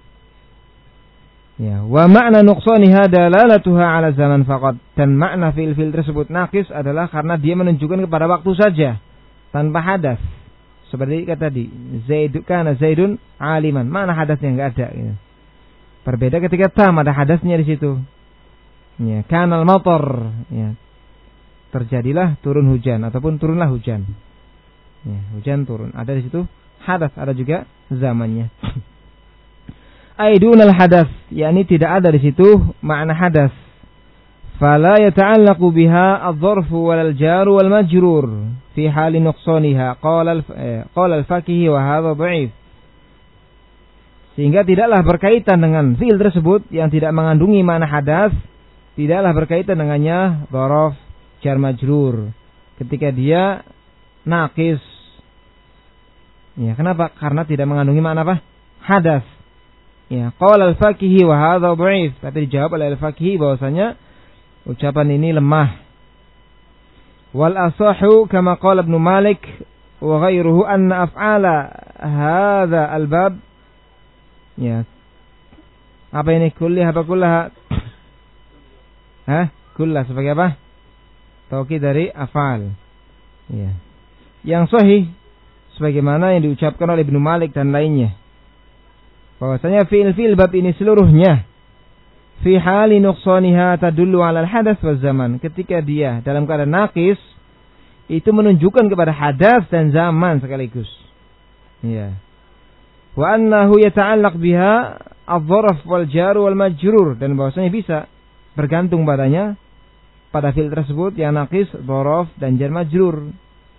Ya, wa makna nuqsaniha dalalatuha 'ala zaman faqat. Dan makna fiil-fiil tersebut naqis adalah karena dia menunjukkan kepada waktu saja, tanpa hadas. Seperti kata tadi, Zaid kana Zaidun aliman. Mana hadasnya enggak ada gitu. Berbeda ketika tam ada hadasnya di situ. Ya, kanal matar, ya. Terjadilah turun hujan ataupun turunlah hujan. Ya, hujan turun. Ada di situ hadas, ada juga zamannya. Aidunal hadas, yakni tidak ada di situ makna hadas. Fala yata'allaqu biha adh-dharfu wal jaru wal majrur fi hali nuqsaniha qala qala al-Fakihi wa hadha dha'if. Sehingga tidaklah berkaitan dengan fiil tersebut yang tidak mengandungi makna hadas, tidaklah berkaitan dengannya dzaraf, jar majrur ketika dia naqis. Ya, kenapa? Karena tidak mengandungi makna apa? Hadas. Ya, qala al-Fakihi wa hadha dha'if. Tapi dijawab oleh al-Fakihi bahwasanya ucapan ini lemah. Wal asahu kama qala Ibnu Malik wa ghairuhu anna af'ala hadza al-bab. Ya. Apa ini kulli apa kullaha? Hah? Kullah sebagai apa? Taukid dari af'al. Ya. Yang sahih sebagaimana yang diucapkan oleh Ibnu Malik dan lainnya, bahwasanya fiil-fiil bab ini seluruhnya fi hali nuqsaniha tadullu 'ala al-hadath waz zaman. Ketika dia dalam keadaan naqis, itu menunjukkan kepada hadas dan zaman sekaligus. Ya. Wa annahu yata'allaq biha adh-dharf wal jar wal majrur, dan bahwasanya bisa bergantung padanya pada fiil tersebut yang naqis, dzaraf dan jar majrur.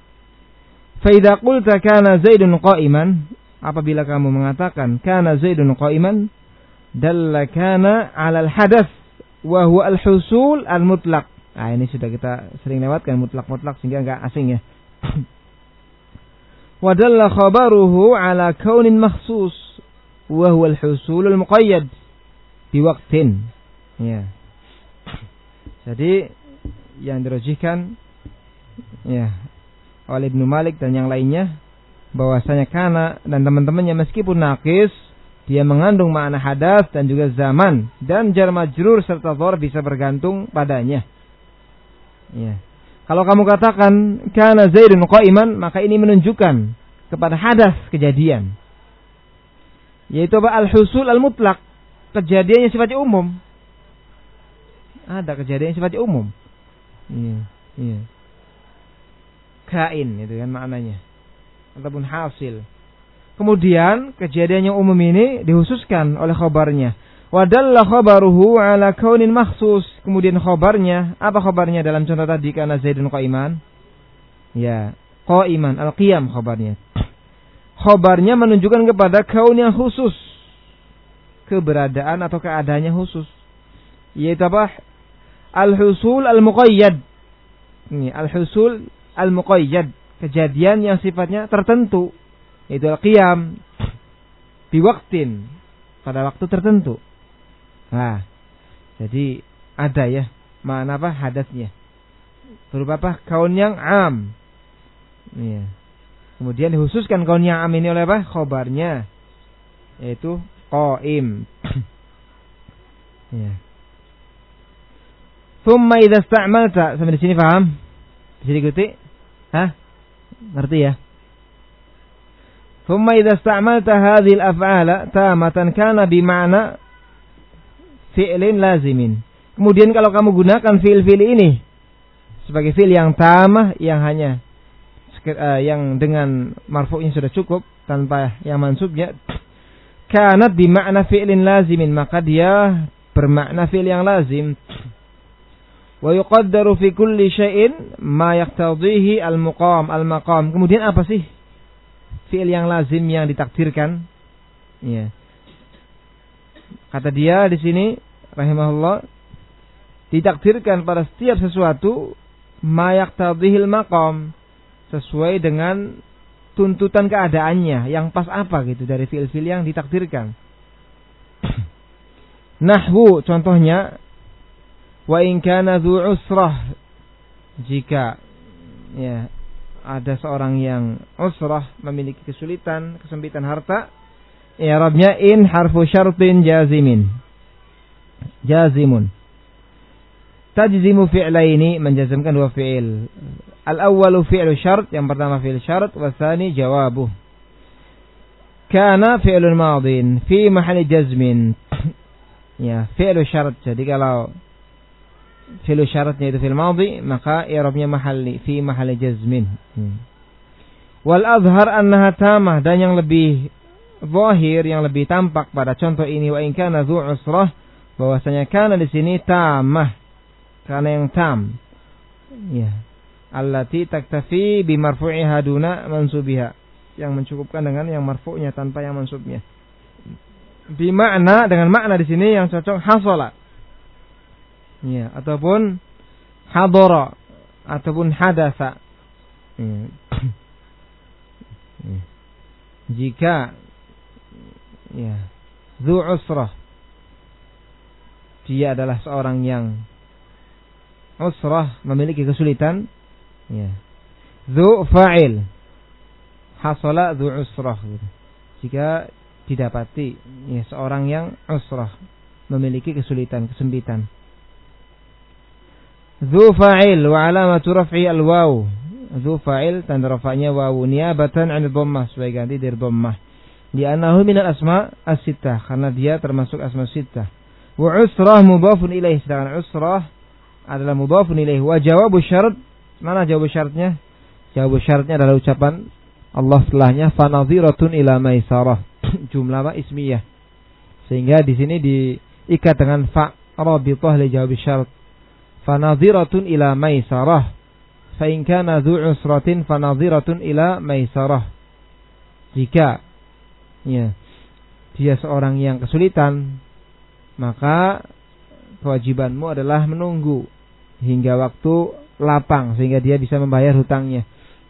Fa idza qulta kana Zaidun qa'iman, apabila kamu mengatakan kana Zaidun qa'iman, dalla kana 'ala al-hadath wa huwa al-husul al-mutlaq. Nah, ini sudah kita sering lewatkan mutlak-mutlak sehingga enggak asing ya. Wa dalla khabaruhu 'ala kaunin makhsus wa huwa al-husul al-muqayyad bi waqtin. Ya. Jadi yang dirajihkan ya oleh Ibnu Malik dan yang lainnya bahwasanya kana dan teman-temannya meskipun naqis, dia mengandung makna hadas dan juga zaman, dan jar majrur serta dzarf bisa bergantung padanya. Ya. Kalau kamu katakan kana Zaidun qa'iman, maka ini menunjukkan kepada hadas kejadian, yaitu apa? Al-husul al-mutlaq, kejadian yang sifatnya umum. Ada kejadian yang sifatnya umum. Iya, iya. Kain itu kan maknanya, ataupun hasil. Kemudian kejadian yang umum ini dihususkan oleh khabarnya. Wa dalla khabaruhu 'ala kaunin makhsus. Kemudian khabarnya, apa khabarnya dalam contoh tadi kana Zaidun qa'iman? Ya, qa'iman, al-qiyam khabarnya. Khabarnya menunjukkan kepada kaun yang khusus, keberadaan atau keadaannya khusus. Yaitu apa? Al-husul al-muqayyad. Ini al-husul al-muqayyad, kejadian yang sifatnya tertentu, yaitu al-qiyam bi waqtin, pada waktu tertentu. Nah, jadi ada ya Mana apa? Hadasnya. Berupa apa? Kaun yang am. Ya. Kemudian dikhususkan kaun yang am ini oleh apa? Khobarnya. Yaitu qaim. Ya. Thumma idza ista'malta. Sampai di sini paham? Bisa diikuti? Hah? Ngerti ya? Thumma idza ista'malta hadhihi al-af'ala tamatan kana bima'na fi'lin lazimin. Kemudian kalau kamu gunakan fi'il-fi'il ini sebagai fi'il yang tamah, yang hanya uh, yang dengan marfu'nya sudah cukup tanpa yang mansubnya, kanat bima'na fi'lin lazimin, maka dia bermakna fi'il yang lazim. Wa yuqaddaru fi kulli syai'in ma yaqtadhihi al-muqam al-maqam. Kemudian apa sih fi'il yang lazim yang ditakdirkan? Ya. Kata dia di sini rahimahullah, ditakdirkan pada setiap sesuatu ma yaqtadhihi al-maqam, sesuai dengan tuntutan keadaannya, yang pas apa gitu dari fi'il-fi'il yang ditakdirkan. Nahwu contohnya, wa in kana dzu usrah, jika ya ada seorang yang usrah, memiliki kesulitan, kesempitan harta, i'rabnya in harfu syartin jazimin. Jazimun. Tajzimu fi'laini, menjazmkan dua fi'il. Al-awwalu fi'lu syart, yang pertama fi'il syart, wa tsani jawabuh. Kana fi'lun madin fi mahalli jazmin. Ya, fi'lu syart. Jadi kalau fi'lu syaratnya itu fi'il madhi, maka i'rabnya mahalli, fi mahalli jazmin. Hmm. Wal azhar annaha tamah, dan yang lebih zahir, yang lebih tampak pada contoh ini, wa in kana dzu usrah, bahwasanya kana di sini tamah, kana yang tam. Ya. Allati taktafi bi marfu'iha duna mansubiha, yang mencukupkan dengan yang marfu'nya tanpa yang mansubnya. Bi makna, dengan makna di sini yang cocok hasala. Ya, ataupun hadara, ataupun hadasa. Ya. Ya. Jika ya dzu usrah, dia adalah seorang yang usrah, memiliki kesulitan, ya. Dzu fa'il, hasala dzu usrah. Jika didapati ya seorang yang usrah, memiliki kesulitan, kesempitan. Dzu fa'il wa alamatu raf'i al-waw. Dzu fa'il, tanda rafa'nya waw, niyabatan 'an dhammah, sebagai ganti dari dhammah. Li'annahu min al-asma' as-sittah, karena dia termasuk asma sittah. Wa usrah mudhafun ilaih, sedangkan usrah adalah mudhafun ilaih. Wa jawabu syarat, mana jawabu syaratnya? Jawabu syaratnya adalah ucapan Allah setelahnya, fa nadhiratun ila maisarah. Jumlah ismiyah. Sehingga di sini diikat dengan fa rabithah li jawab syarat. Fanadhiratun ila maisarah, fa in kana dzu usratin fanadhiratun ila maisarah. Jika ya dia seorang yang kesulitan, maka kewajibanmu adalah menunggu hingga waktu lapang sehingga dia bisa membayar hutangnya.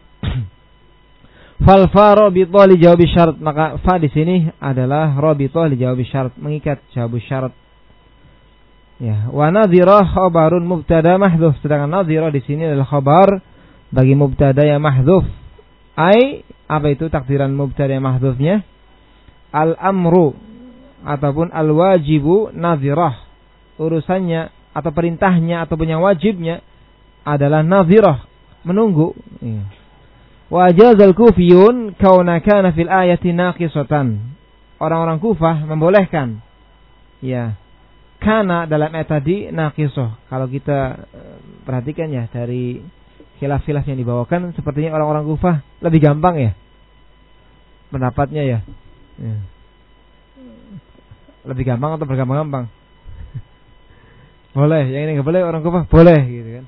Fal fa rabithah li jawab syarat, maka fa di sini adalah rabithah li jawab syarat, mengikat jawab syarat. Ya, wa nadhirah khabarun mubtada mahdhuf, sedangkan nadhirah di sini adalah khabar bagi mubtada yang mahdhuf. Ai, apa itu takdiran mubtada yang mahdhufnya? Al-amru ataupun al-wajibu nadhirah. Urusannya atau perintahnya ataupun yang wajibnya adalah nadhirah, menunggu. Ya. Wa jazal kufiyun kauna kana fil ayati naqisatan. Orang-orang Kufah membolehkan ya kana dalam ayat tadi naqisah. Kalau kita perhatikan ya dari khilaf-khilaf yang dibawakan, sepertinya orang-orang Kufah lebih gampang ya pendapatnya ya. Ya. Lebih gampang atau bergampang-gampang? Boleh, yang ini nggak boleh orang Kufah boleh gitu kan.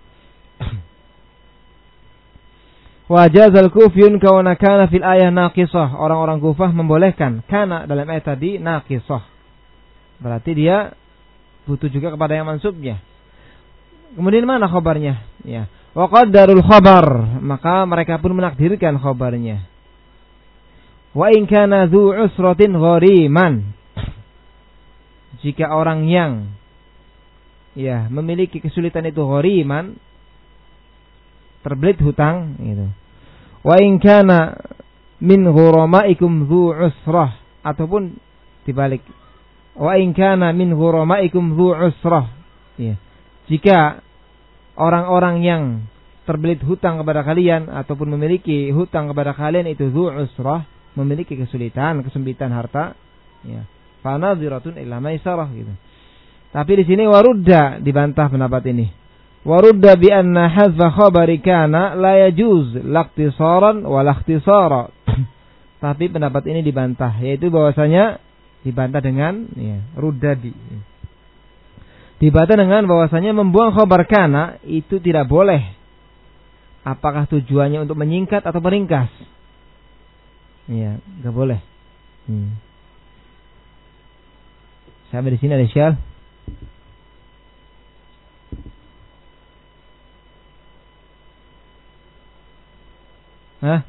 Wajazal kufyun kauna kana fil ayah naqisah. Orang-orang Kufah membolehkan kana dalam ayat tadi naqisah. Berarti dia butuh juga kepada yang mansubnya. Kemudian mana khabarnya? Ya. Wa qaddarul khabar, maka mereka pun menakdirkan khabarnya. Wa in kana dzu usratin ghariman. Jika orang yang ya memiliki kesulitan itu ghariman, terbelit hutang gitu. Wa in kana min ghuramaikum dzu usrah, ataupun dibalik. Wa in kana min ghuramaikum dzu usrah. Ya. Jika orang-orang yang terbelit hutang kepada kalian ataupun memiliki hutang kepada kalian itu dzu usrah, memiliki kesulitan, kesempitan harta, ya. Fa nadhiratun ila maisarah gitu. Tapi di sini warudda, dibantah pendapat ini. Warudda bi anna hadza khabari kana la yajuz laqtisaran wa laqtisara. Tapi pendapat ini dibantah, yaitu bahwasanya dibantah dengan ya, ruddadi. Dibantah dengan bahwasanya membuang khabar kana itu tidak boleh. Apakah tujuannya untuk menyingkat atau meringkas? Ya, enggak boleh. Hmm. Sampai di sini ada syal. Hah?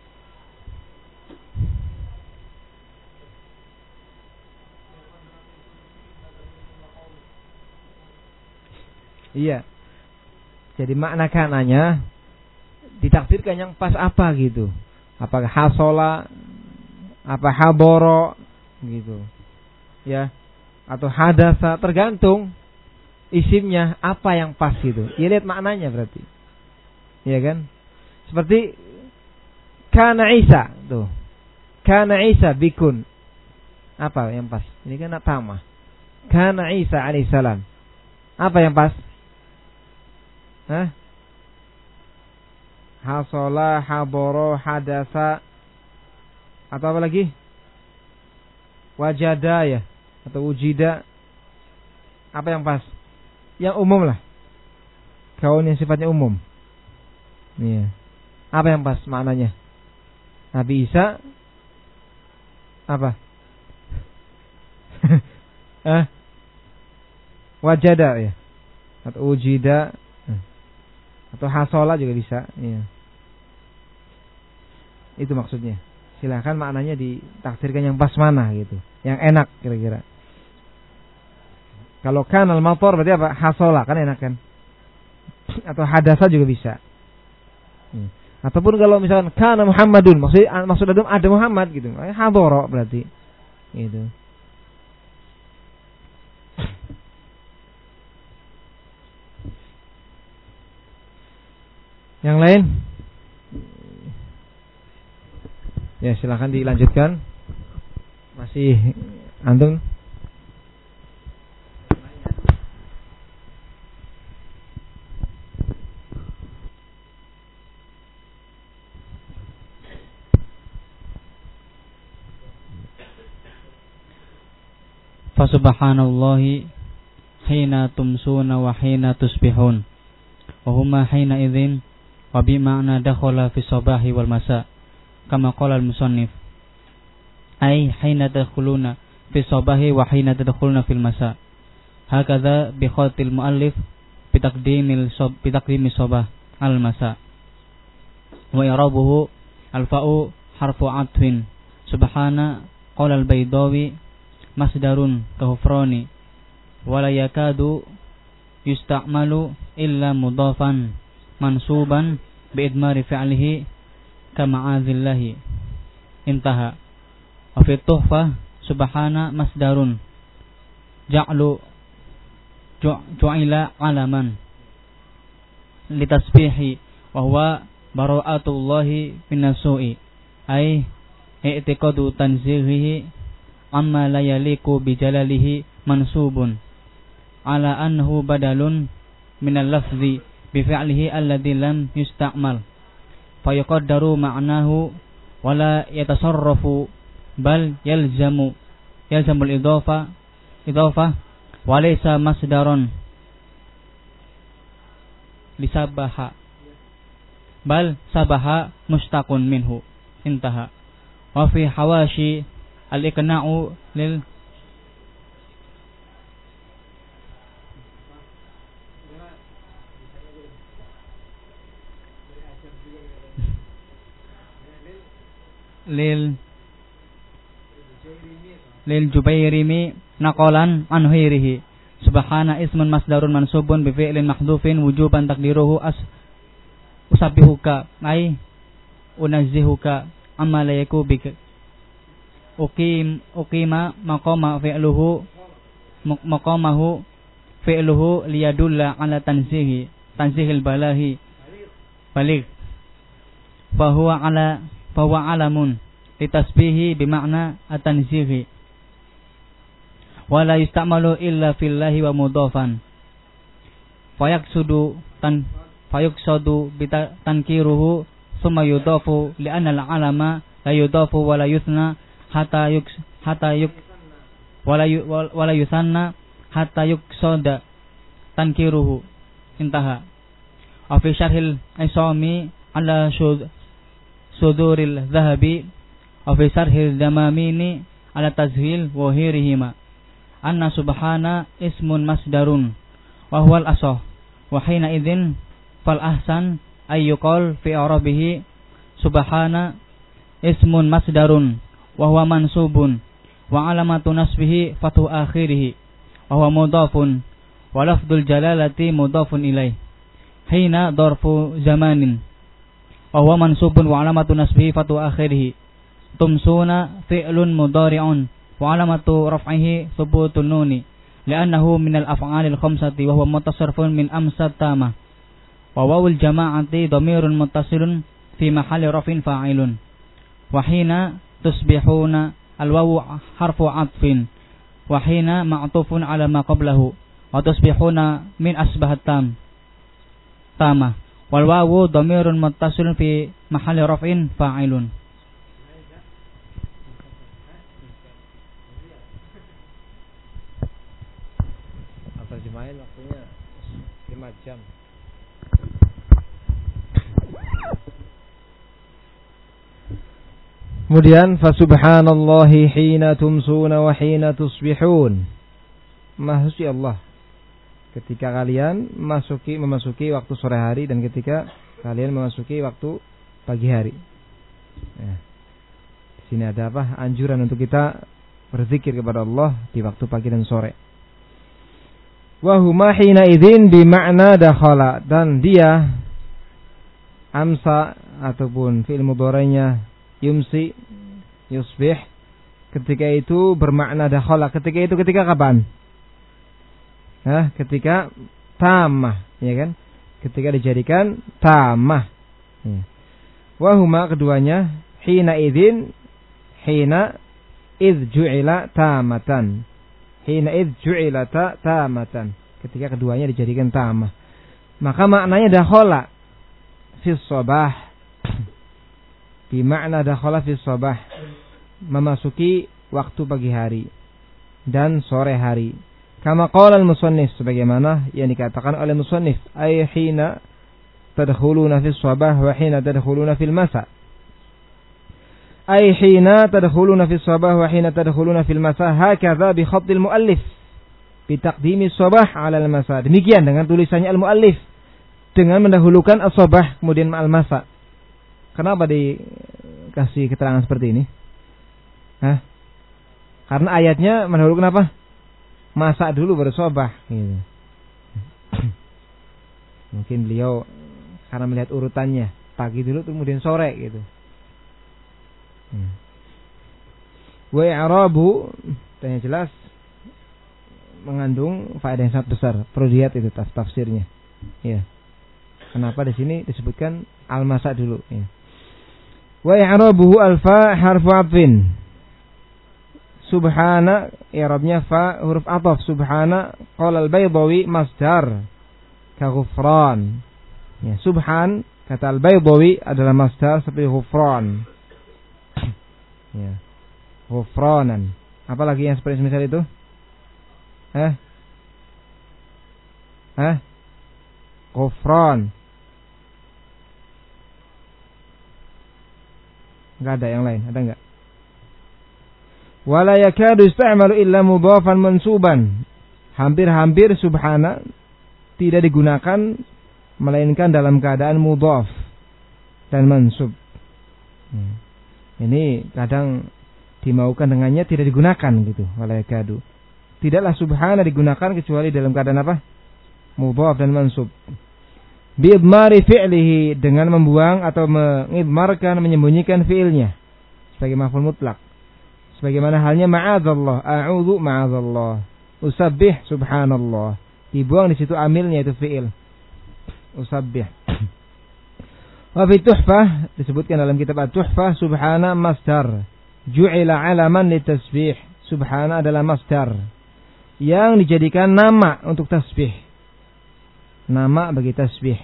Iya. Jadi makna kananya ditakdirkan yang pas apa gitu. Apakah hasola, apa haboro gitu. Ya. Atau hadasa, tergantung isimnya apa yang pas gitu. Ya lihat maknanya berarti. Iya kan? Seperti kana Isa tuh. Kana Isa bikun. Apa yang pas? Ini kan tamah. Kana Isa alaihissalam. Apa yang pas? Hah? Hasola, haboro, hadasa. Atau apa lagi? Wajada ya. Atau wujida. Apa yang pas? Yang umum lah. Kaun yang sifatnya umum. Iya. Apa yang pas maknanya? Nabi Isa apa? eh? Wajada ya. Atau wujida. Atau hasola juga bisa. Iya. Itu maksudnya. Silahkan maknanya ditakdirkan yang pas mana gitu. Yang enak kira-kira. Kalau kan al-matar berarti apa? Hasola kan enak kan? Atau hadasa juga bisa. Hmm. Ataupun kalau misalkan kana Muhammadun, maksudnya maksudnya ada Muhammad gitu. Hadoro berarti. Gitu. Yang lain? Ya silakan dilanjutkan. Masih antum? Fasubhanallahi hina tumsuna wa hina tusbihun wa huma hina idzin wa bi ma'na dakhala fi sabahi wal masa kama qala al-musannif ay hina tadkhuluna fi sabahi wa hina tadkhuluna fil masa hakadha bi khatil muallif bi taqdimil sab bi taqdimi sabah al masa wa i'rabuhu al-fa'u harfu 'atfin subhana qala al-baydawi masdarun kahufrani wala yakadu yusta'malu illa mudhafan mansuban biidmari fi'lihi kama azillahi intaha. Wa fi tuhfah subhana masdarun ja'lu ju'ila alaman litasbihi wa huwa bara'atullahi minasu'i ay i'tiqadu tanzihihi amma la yaliku bijalalihi mansubun ala annahu badalun minal lafzi bi fi'lihi alladhi lam yusta'mal fayaqaddaru ma'nahu wala yatasarrafu bal yalzamu yalzamul idafa idafa walaysa masdaron lisabaha bal sabaha mustaqun minhu intaha. Wa fi hawashi al-iqna'u lil lil lil Jubairimi naqalan an ghairihi Subhana ismun masdarun mansubun bi fi'lin mahdhufin wujuban taqdiruhu as usabbihuka ay unazzihuka amma la yaku bika uqim uqima maqama fi'luhu maqamahu fi'luhu liyadulla ala tanzihi tanzihil balahi balik fahuwa ala fahuwa alamun litasbihi bimakna at-tanzihi wala yustamalu illa fillahi wa mudhafan fayaqsudu tan fayaqsudu bitankiruhu thumma yudafu li'anna al-alama la yudafu wa la yuthna hatta yuk hatta yuk wala yu, wala yusanna hatta yuqsada tankiruhu intaha wa fi syarhil isami ala syud suduril dhahabi wa fi syarhil damamini ala tazhil wa hirihima anna subhana ismun masdarun wa huwal asah wa hina idzin fal ahsan ay yuqal fi arabihi subhana ismun masdarun wa huwa mansubun wa alamatu nasbihi fathu akhirih wa huwa mudhafun wa lafdul jalalati mudhafun ilaih hina darfu zamanin wa huwa mansubun wa alamatu nasbihi fathu akhirih tumsuna fi'lun mudhari'un wa alamatu raf'ihi thubutun nuni li'annahu min al-af'alil khamsati wa huwa mutasarrifun min amsat tamah wa wawul jama'ati dhamirun muttasilun fi mahalli raf'in fa'ilun wa hina tusbihuna al-wawu harfu 'atfin wa hina ma'tufun 'ala ma qablahu wa tusbihuna min asbahat tam tamah wal wawu dhamirun muttasilun fi mahalli raf'in fa'ilun. Terjemahin waktunya lima jam. Kemudian fasubhanallahi hina tumsuna wa hina tusbihun. Maha suci Allah ketika kalian masuki memasuki waktu sore hari dan ketika kalian memasuki waktu pagi hari. Nah, di sini ada apa? Anjuran untuk kita berzikir kepada Allah di waktu pagi dan sore. Wa huma hina idzin bi makna dakhala, dan dia amsa ataupun fi'il mudhari'nya yumsi yusbih ketika itu bermakna dakhala. Ketika itu ketika kapan? Nah, ketika tamah, ya kan? Ketika dijadikan tamah. Ya. Wa huma keduanya hina idzin hina idz ju'ila tamatan. Hina idz ju'ila ta tamatan. Ketika keduanya dijadikan tamah. Maka maknanya dakhala fi shabah. Di makna dakhala fi shabah, memasuki waktu pagi hari dan sore hari. Kama qala al-musannif, sebagaimana yang dikatakan oleh musannif, ay hina tadkhuluna fi shabah wa hina tadkhuluna fil masa. Ay hina tadkhuluna fi shabah wa hina tadkhuluna fil masa, hakadha bi khatil muallif bi taqdimi shabah 'ala al-masa. Demikian dengan tulisannya al-muallif, dengan mendahulukan as-shabah kemudian al-masa. Kenapa dikasih keterangan seperti ini? Hah? Karena ayatnya mendahulukan apa? Masa dulu baru shabah gitu. Mungkin beliau karena melihat urutannya, pagi dulu kemudian sore gitu. Wa i'rabu, dan yang jelas mengandung faedah yang sangat besar. Perlu dilihat itu tafsirnya. Ya. Kenapa di sini disebutkan al-masa dulu? Ya. Wa i'rabuhu al-fa harfu 'atfin. Subhana, i'rabnya fa huruf athaf. Subhana qala al-Baydawi masdar ka ghufran. Ya, subhan kata al-Baydawi adalah masdar seperti ghufran. Ya. Ghufranan. Apalagi yang seperti misal itu? Eh? Eh? Ghufran. Enggak ada yang lain, ada enggak? Wala yakadu ista'malu illa mudhafan mansuban. Hampir-hampir subhana tidak digunakan melainkan dalam keadaan mudhaf dan mansub. Hmm. Ini kadang dimaukan dengannya tidak digunakan gitu. Wala yakadu. tidaklah subhana digunakan kecuali dalam keadaan apa? Mudhaf dan mansub. Bi'idmari fi'lihi, dengan membuang atau mengidmarkan, menyembunyikan fi'ilnya sebagai maf'ul mutlak. Sebagaimana halnya ma'adzallah, a'udzu ma'adzallah, usabbih subhanallah. Dibuang di situ amilnya itu fi'il. Usabbih. Wa fi tuhfah disebutkan dalam kitab At-Tuhfah, subhana masdar ju'ila 'alaman litasbih. Subhana adalah masdar yang dijadikan nama untuk tasbih. Nama bagi tasbih.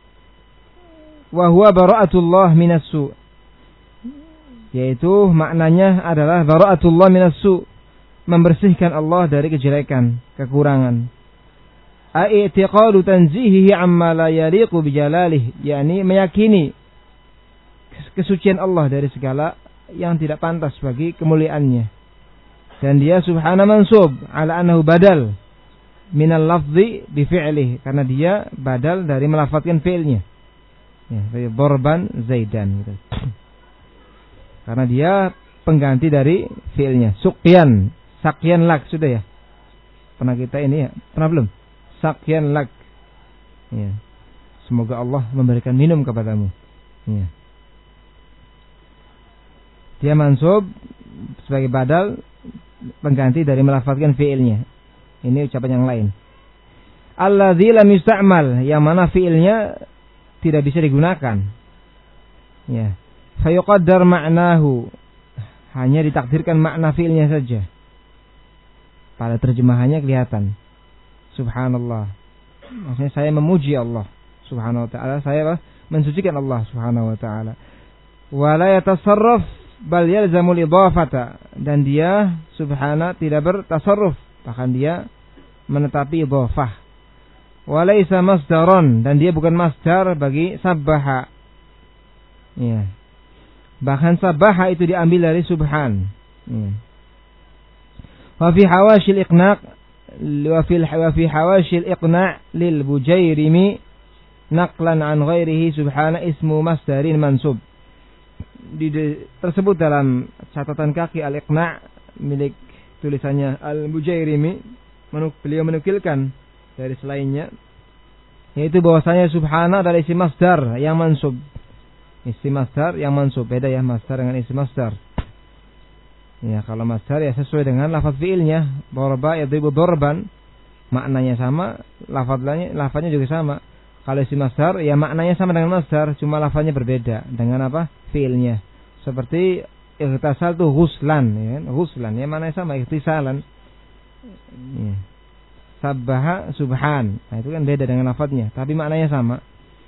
Wa huwa bara'atullah minas su'. Yaitu maknanya adalah bara'atullah minas su', membersihkan Allah dari kejelekan, kekurangan. Ai'tiqadu tanzihihi amma la yaliqu bijalalih, yakni meyakini kesucian Allah dari segala yang tidak pantas bagi kemuliaannya. Dan dia subhana mansub ala annahu badal minal lafzi bi fi'lih, karena dia badal dari melafadzkan fi'ilnya. Ya, dari darban zaidan gitu. Karena dia pengganti dari fi'ilnya. Suqyan, sakyan lak, sudah ya? Pernah kita ini ya? Pernah belum? Sakyan lak. Ya. Semoga Allah memberikan minum kepadamu. Ya. Dia mansub sebagai badal, pengganti dari melafadzkan fi'ilnya. Ini ucapan yang lain. Alladzi lam yusta'mal, yang mana fi'ilnya tidak bisa digunakan. Ya. Fayuqaddar ma'nahu, hanya ditakdirkan makna fi'ilnya saja. Pada terjemahannya kelihatan. Subhanallah. Maksudnya saya memuji Allah Subhanahu wa ta'ala, saya mensucikan Allah Subhanahu wa ta'ala. Wa la yatasarraf bal yalzamul idhafata, dan dia subhana tidak bertasarruf, bahkan dia menetapi idhafah. Wa laisa masdaron, dan dia bukan masdar bagi sabbaha. Ya. Bahkan sabbaha itu diambil dari subhan. Ya. Wa fi hawashil iqna' wa fi wa fi hawashil iqna' lil Bujairimi naqlan an ghairihi subhana ismu masdarin mansub. Di, di, tersebut dalam catatan kaki al-iqna' milik tulisannya al-Bujairimi, menuk, beliau menukilkan dari selainnya, yaitu bahwasanya subhana adalah isim masdar yang mansub. Isim masdar yang mansub, beda ya masdar dengan isim masdar. Ya, kalau masdar ya sesuai dengan lafaz fiilnya. Darba yadribu darban, maknanya sama, lafaznya lafaznya juga sama. Kalau isim masdar ya maknanya sama dengan masdar, cuma lafaznya berbeda dengan apa? Fiilnya. Seperti ightasal tu ghuslan, ya, ghuslan ya maknanya sama, ightisalan. Ya. Sabbaha subhan. Nah, itu kan beda dengan lafaznya, tapi maknanya sama.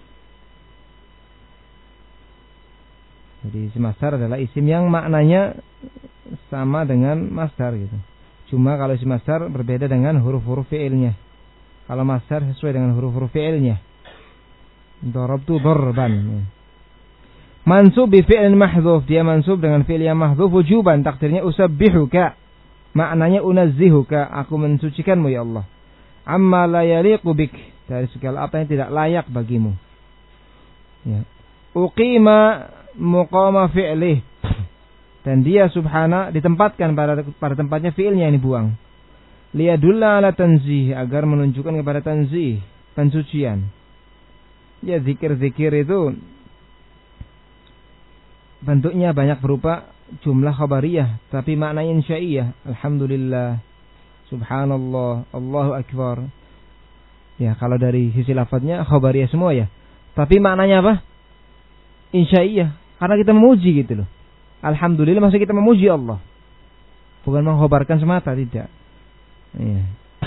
Jadi isim masdar adalah isim yang maknanya sama dengan masdar gitu. Cuma kalau isim masdar berbeda dengan huruf-huruf fi'ilnya. Kalau masdar sesuai dengan huruf-huruf fi'ilnya. Darabtu darban. Mansub bi fi'lin mahdhuf, dia mansub dengan fi'il yang mahdhuf wujuban, takdirnya usabbihuka. Maknanya unazzihuka, aku mensucikanmu ya Allah. Amma la yaliqu bik, dari segala apa yang tidak layak bagimu. Ya. Uqima muqama fi'lih, dan dia subhana ditempatkan pada pada tempatnya fi'ilnya yang dibuang. Liyadulla ala tanzih, agar menunjukkan kepada tanzih, pensucian. Ya, zikir-zikir itu bentuknya banyak berupa jumlah khabariyah, tapi maknanya insya'iyah. Alhamdulillah, subhanallah, Allahu akbar. Ya, kalau dari sisi lafadznya khabariyah semua ya. Tapi maknanya apa? Insya'iyah, karena kita memuji gitu loh. Alhamdulillah, maksudnya kita memuji Allah, bukan mengkhabarkan semata, tidak. Ya.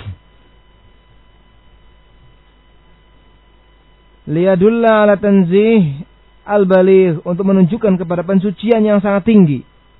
Liyadulla ala tanzih al-baligh, untuk menunjukkan kepada pensucian yang sangat tinggi,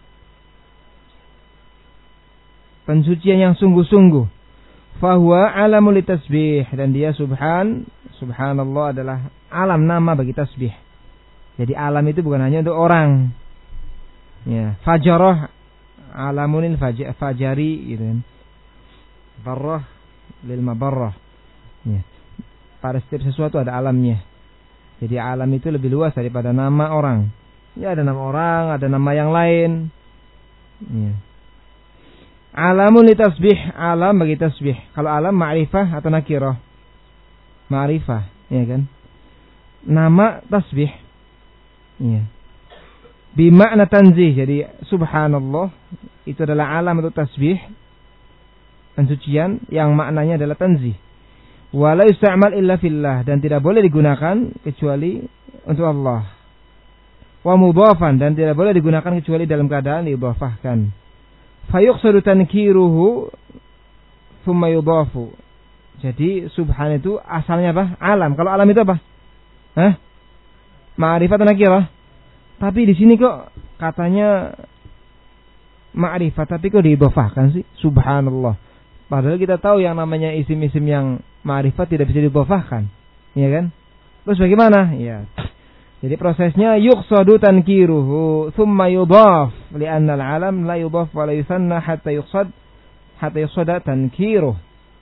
pensucian yang sungguh-sungguh. Fahuwa alamul tasbih, dan dia subhan, subhanallah adalah alam nama bagi tasbih. Jadi alam itu bukan hanya untuk orang. Ya, fajarah alamunil faj- fajari gitu kan. Barrah lil mabarrah. Ya. Pada setiap sesuatu ada alamnya. Jadi alam itu lebih luas daripada nama orang. Ya, ada nama orang, ada nama yang lain. Ya. Alamun li tasbih, alam bagi tasbih. Kalau alam ma'rifah atau nakirah? Ma'rifah, ya kan? Nama tasbih. Iya. Bimakna tanzih. Jadi subhanallah itu adalah alam untuk tasbih, pensucian yang maknanya adalah tanzih. Wala yusta'mal illa fillah, dan tidak boleh digunakan kecuali untuk Allah. Wa mudhafan, dan tidak boleh digunakan kecuali dalam keadaan diidhafahkan. Fayuqsadu tankiruhu thumma yudhafu. Jadi subhan itu asalnya apa? Alam. Kalau alam itu apa? Hah? Ma'rifat atau nakirah? Tapi di sini kok katanya ma'rifat, tapi kok diidhafahkan sih? Subhanallah. Padahal kita tahu yang namanya isim-isim yang ma'rifat tidak bisa diidhafahkan. Iya kan? Terus bagaimana? Ya. Jadi prosesnya yuqsadu tankiruhu thumma yudhaf li'anna al-alam la yudhaf wa la yusanna hatta yuqsad hatta yuqsada tankiruh.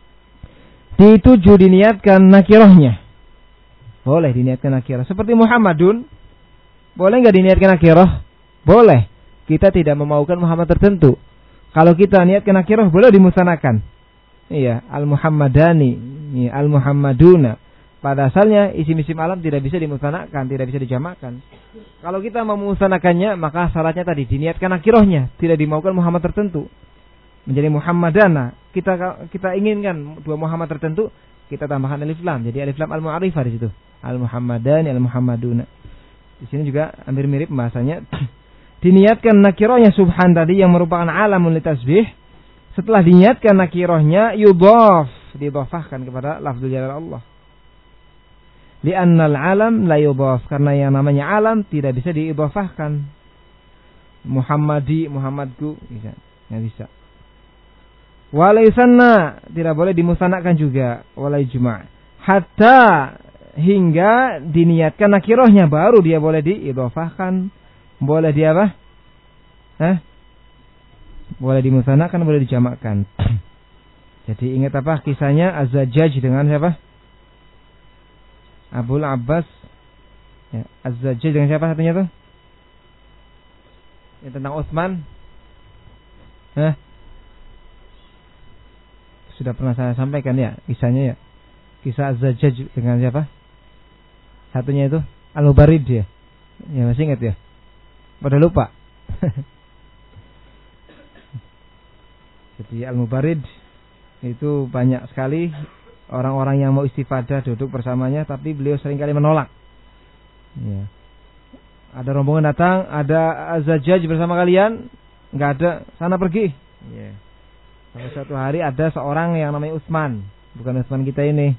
Dituju diniatkan nakirahnya. Boleh diniatkan nakirah. Seperti Muhammadun. Boleh enggak diniatkan nakirah? Boleh. Kita tidak memaukan Muhammad tertentu. Kalau kita niatkan nakirah boleh dimusanakan. Iya, al-Muhammadani, iya, al-Muhammaduna. Pada asalnya isim-isim alam tidak bisa dimusanakan, tidak bisa dijamakkan. Kalau kita memusanakannya, maka syaratnya tadi diniatkan nakirahnya, tidak dimaukan Muhammad tertentu. Menjadi Muhammadana. Kita kita inginkan dua Muhammad tertentu, kita tambahkan alif lam. Jadi alif lam al-mu'arifah di situ. Al-Muhammadani, al-Muhammaduna. Di sini juga hampir mirip bahasanya. Diniatkan nakirahnya subhan tadi yang merupakan alamun litasbih. Setelah diniatkan nakirahnya yudhaf, didhafahkan kepada lafzul jalal Allah. Li'annal alam la yudhaf, karena yang namanya alam tidak bisa diidhafahkan. Muhammadi, Muhammadku, bisa, enggak bisa. Wala yusanna, tidak boleh dimusanakan juga, wala yujma'. Hatta hingga diniatkan nakirahnya baru dia boleh diidhafahkan. Boleh dia apa? Hah? Boleh dimusanakan, boleh dijamakkan. Jadi ingat apa kisahnya Az-Zajjaj dengan siapa? Abul Abbas. Ya, Az-Zajjaj dengan siapa satunya tuh? Yang tentang Utsman. Hah? Sudah pernah saya sampaikan ya kisahnya ya. Kisah Az-Zajjaj dengan siapa? Satunya itu Al-Mubarid ya. Ya masih ingat ya? Pada lupa. Jadi Al-Mubarid itu banyak sekali orang-orang yang mau istifadah duduk bersamanya, tapi beliau seringkali menolak. Ya. Ada rombongan datang, ada Az-Zajjaj bersama kalian, nggak ada, sana pergi. Ya. Sampai suatu hari ada seorang yang namanya Utsman, bukan Utsman kita ini,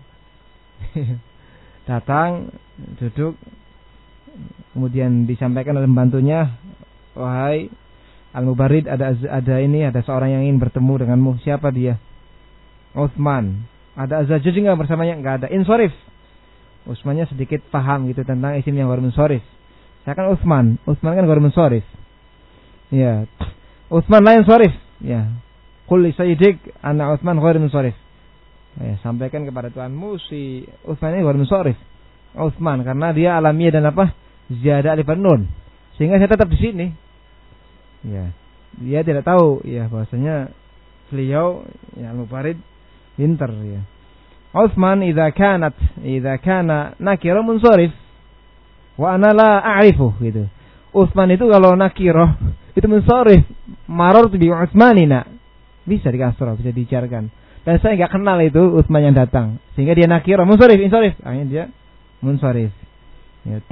datang duduk. Kemudian disampaikan oleh pembantunya, wahai Al-Mubarid, ada ada ini, ada seorang yang ingin bertemu denganmu. Siapa dia? Utsman. Ada Az-Zajjaj enggak bersamanya? Enggak ada. Insharif. Utsmannya sedikit paham gitu tentang isim yang ghair munsharif. Saya kan Utsman. Utsman kan ghair munsharif. Ya. Utsman lain munsharif. Ya. Qul li sayyidik anna Utsman ghair munsharif. Ya, sampaikan kepada tuanmu si Utsman ini ghair munsharif. Utsman karena dia alamiah dan apa? Ziyadah alif nun. Sehingga saya tetap di sini. Ya. Dia tidak tahu ya bahwasanya beliau ya Al-Mubarid pintar ya. Utsman idza kanat idza kana nakira munsharif wa ana la a'rifu gitu. Utsman itu kalau nakirah itu munsharif. Marartu bi Utsmanina. Bisa dikasrah, bisa dicarikan. Dan saya enggak kenal itu Utsman yang datang. Sehingga dia nakirah munsharif, insharif. Akhirnya dia munsharif. Ya.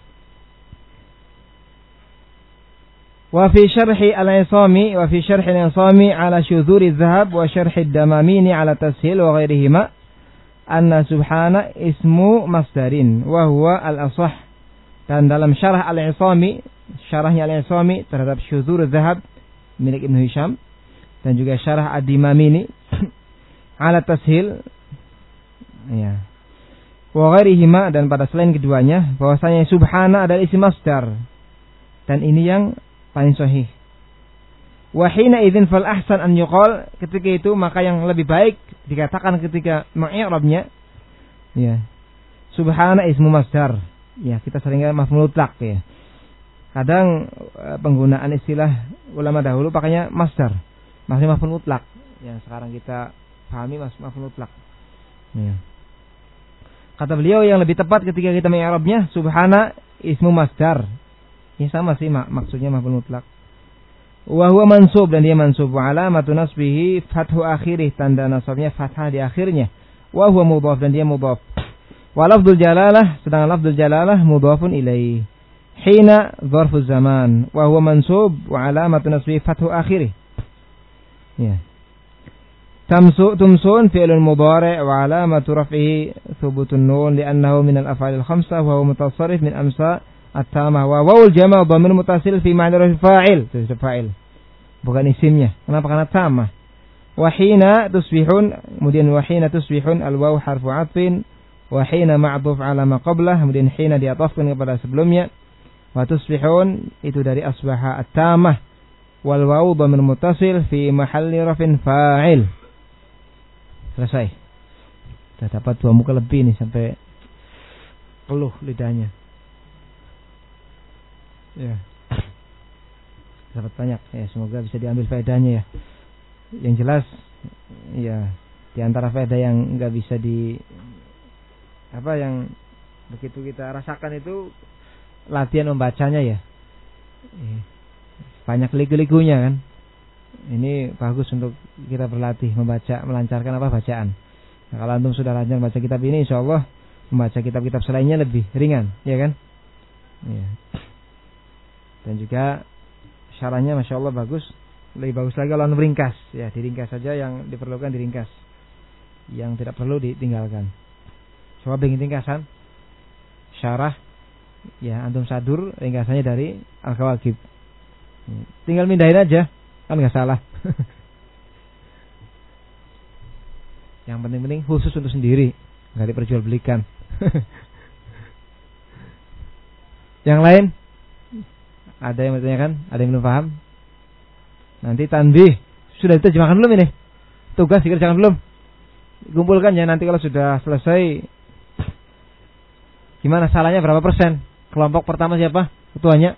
Wa fi syarhi al-Isami wa fi syarhi al-Isami ala syudhuri adh-dhahab wa syarhi ad-Damamini ala tashil wa ghairihima anna subhana ismu masdarin wa huwa al-asah. Dan dalam syarah al-Isami, syarahnya al-Isami terhadap syudhur adh-dhahab milik Ibnu Hisham dan juga syarah ad-Damamini ala tashil ya. Wa ghairihima, dan pada selain keduanya bahwasanya subhana adalah isim masdar. Dan ini yang paling sahih. Wa hina idzin fal ahsan an yuqal, ketika itu maka yang lebih baik dikatakan ketika mu'irabnya ya subhana ismu masdar. Ya, kita seringkali maf'ul mutlaq ya. Kadang penggunaan istilah ulama dahulu pakainya masdar. Maksudnya maf'ul mutlak yang sekarang kita pahami maf'ul mutlak. Ya. Kata beliau yang lebih tepat ketika kita mengi'rabnya subhana ismu masdar. Ini sama sih mak maksudnya maf'ul mutlak. Wa huwa mansub dan dia mansub, wa alamatu nasbihi fathu akhirih, tanda nasabnya fathah di akhirnya. Wa huwa mudhaf dan dia mudhaf. Wa lafdzul jalalah, sedangkan lafdzul jalalah mudhafun ilaih. Hina dzarfuz zaman wa huwa mansub wa alamatu nasbihi fathu akhirih. Ya. Tamsu tumsun fi'lun mudhari' wa alamatu raf'ihi thubutun nun li'annahu min al-af'al al-khamsah wa huwa mutasarrif min amsa at-tamah wa wawul jama' dhamir mutasil fi ma'na fa'il. Itu fa'il. Bukan isimnya. Kenapa? Karena tamah. Wa hina tusbihun, kemudian wa hina tusbihun al-waw harfu 'athfin wa hina ma'tuf 'ala ma qablah, kemudian hina diatafkan kepada sebelumnya. Wa tusbihun itu dari asbaha at-tamah. Wal wawu dhamir muttasil fi mahalli rafin fa'il. Selesai. Sudah dapat dua muka lebih nih sampai peluh lidahnya. Ya. Dapat banyak ya, semoga bisa diambil faedahnya ya. Yang jelas ya, di antara faedah yang enggak bisa di apa yang begitu kita rasakan itu latihan membacanya ya. Ya. Banyak ligu-ligunya kan. Ini bagus untuk kita berlatih membaca, melancarkan apa bacaan. Nah, kalau antum sudah lancar membaca kitab ini, insyaallah membaca kitab-kitab selainnya lebih ringan, ya kan? Ya. Dan juga syarahnya masya Allah bagus. Lebih bagus lagi kalau antum ringkas, ya diringkas saja yang diperlukan diringkas, yang tidak perlu ditinggalkan. Coba bikin ringkasan syarah, ya antum sadur ringkasannya dari Al-Kawakib. Tinggal mindahin aja, kan nggak salah. Yang penting-penting khusus untuk sendiri, nggak diperjualbelikan. Yang lain ada yang bertanyakan, ada yang belum paham? Nanti tanbih sudah diterjemahkan belum ini? Tugas dikerjakan belum? Kumpulkan ya, nanti kalau sudah selesai. Gimana salahnya berapa persen? Kelompok pertama siapa? Ketuanya?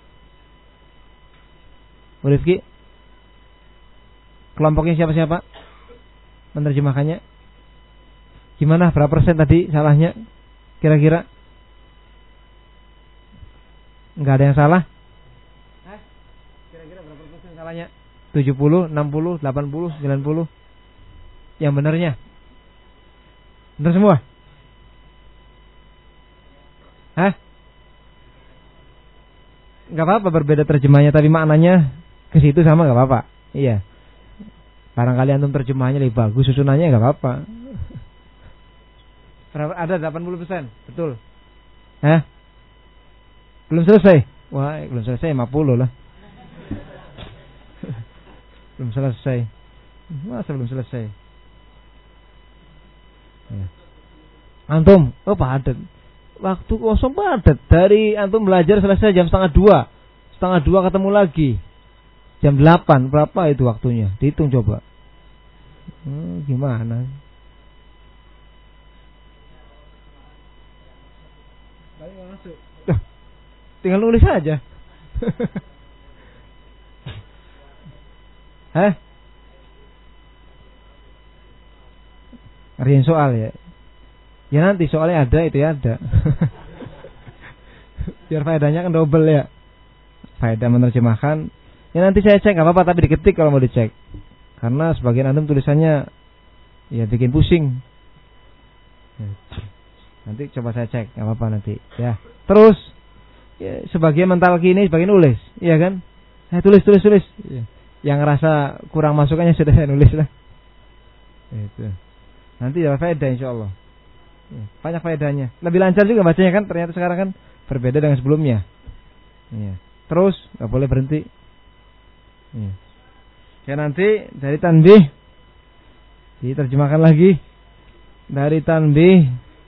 Bu Rifki, kelompoknya siapa-siapa menerjemahkannya? Gimana, berapa persen tadi salahnya? Kira-kira? Enggak ada yang salah? Hah? Kira-kira berapa persen salahnya? tujuh puluh, enam puluh, delapan puluh, sembilan puluh? Yang benarnya? Benar semua? Hah? Enggak apa-apa berbeda terjemahnya, tapi maknanya ke situ sama enggak apa-apa. Iya. Barangkali antum terjemahnya lebih bagus, susunannya enggak apa-apa. Berapa? Ada delapan puluh persen. Betul. Hah? Belum selesai? Wah, belum selesai lima puluh lah. Belum selesai. Masa belum selesai? Ya. Antum, oh padat. Waktu kosong padat. Dari antum belajar selesai jam setengah dua. Setengah dua ketemu lagi. Jam delapan, berapa itu waktunya? Dihitung coba. Hmm, gimana? Duh, tinggal nulis aja. Hah? Ngerjain soal ya? Ya nanti soalnya ada, itu ya ada. Biar faedahnya kan double ya. Faedah menerjemahkan. Ya nanti saya cek, gak apa-apa, tapi diketik kalau mau dicek. Karena sebagian antum tulisannya ya bikin pusing. Nanti coba saya cek, gak apa-apa nanti. Ya. Terus ya, sebagian mental kini, sebagian nulis, iya kan? Saya tulis, tulis, tulis. Ya. Yang ngerasa kurang masukannya sudah saya nulis lah. Itu. Nanti ada faedah insyaallah. Ya, banyak faedahnya. Lebih lancar juga bacanya kan? Ternyata sekarang kan berbeda dengan sebelumnya. Ya. Terus gak boleh berhenti. Ya. Ya nanti dari tanbih diterjemahkan lagi, dari tanbih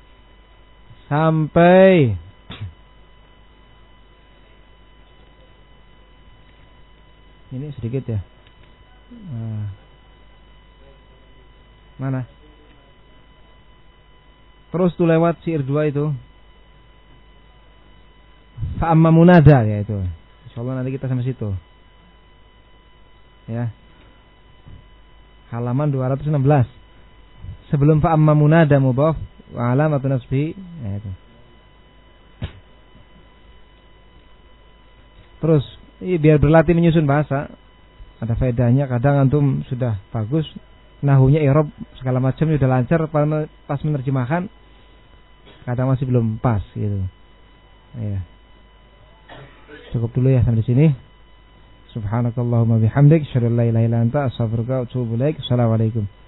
sampai ini sedikit ya. Nah. Mana? Terus tuh lewat syair dua itu. Fa'amma munada ya itu. Insyaallah nanti kita sampai situ. Ya. halaman dua ratus enam belas. Sebelum fa amma munada mudhaf wa alamatun nasbi, ya itu. Terus, ini biar berlatih menyusun bahasa. Ada faedahnya, kadang antum sudah bagus nahunya, i'rab segala macam sudah lancar, pas menerjemahkan kadang masih belum pas gitu. Ya. Cukup dulu ya sampai sini. Subhanakallahumma bihamdik, asyhadu an la ilaha illa anta, astaghfiruka wa atubu ilaik. Assalamualaikum.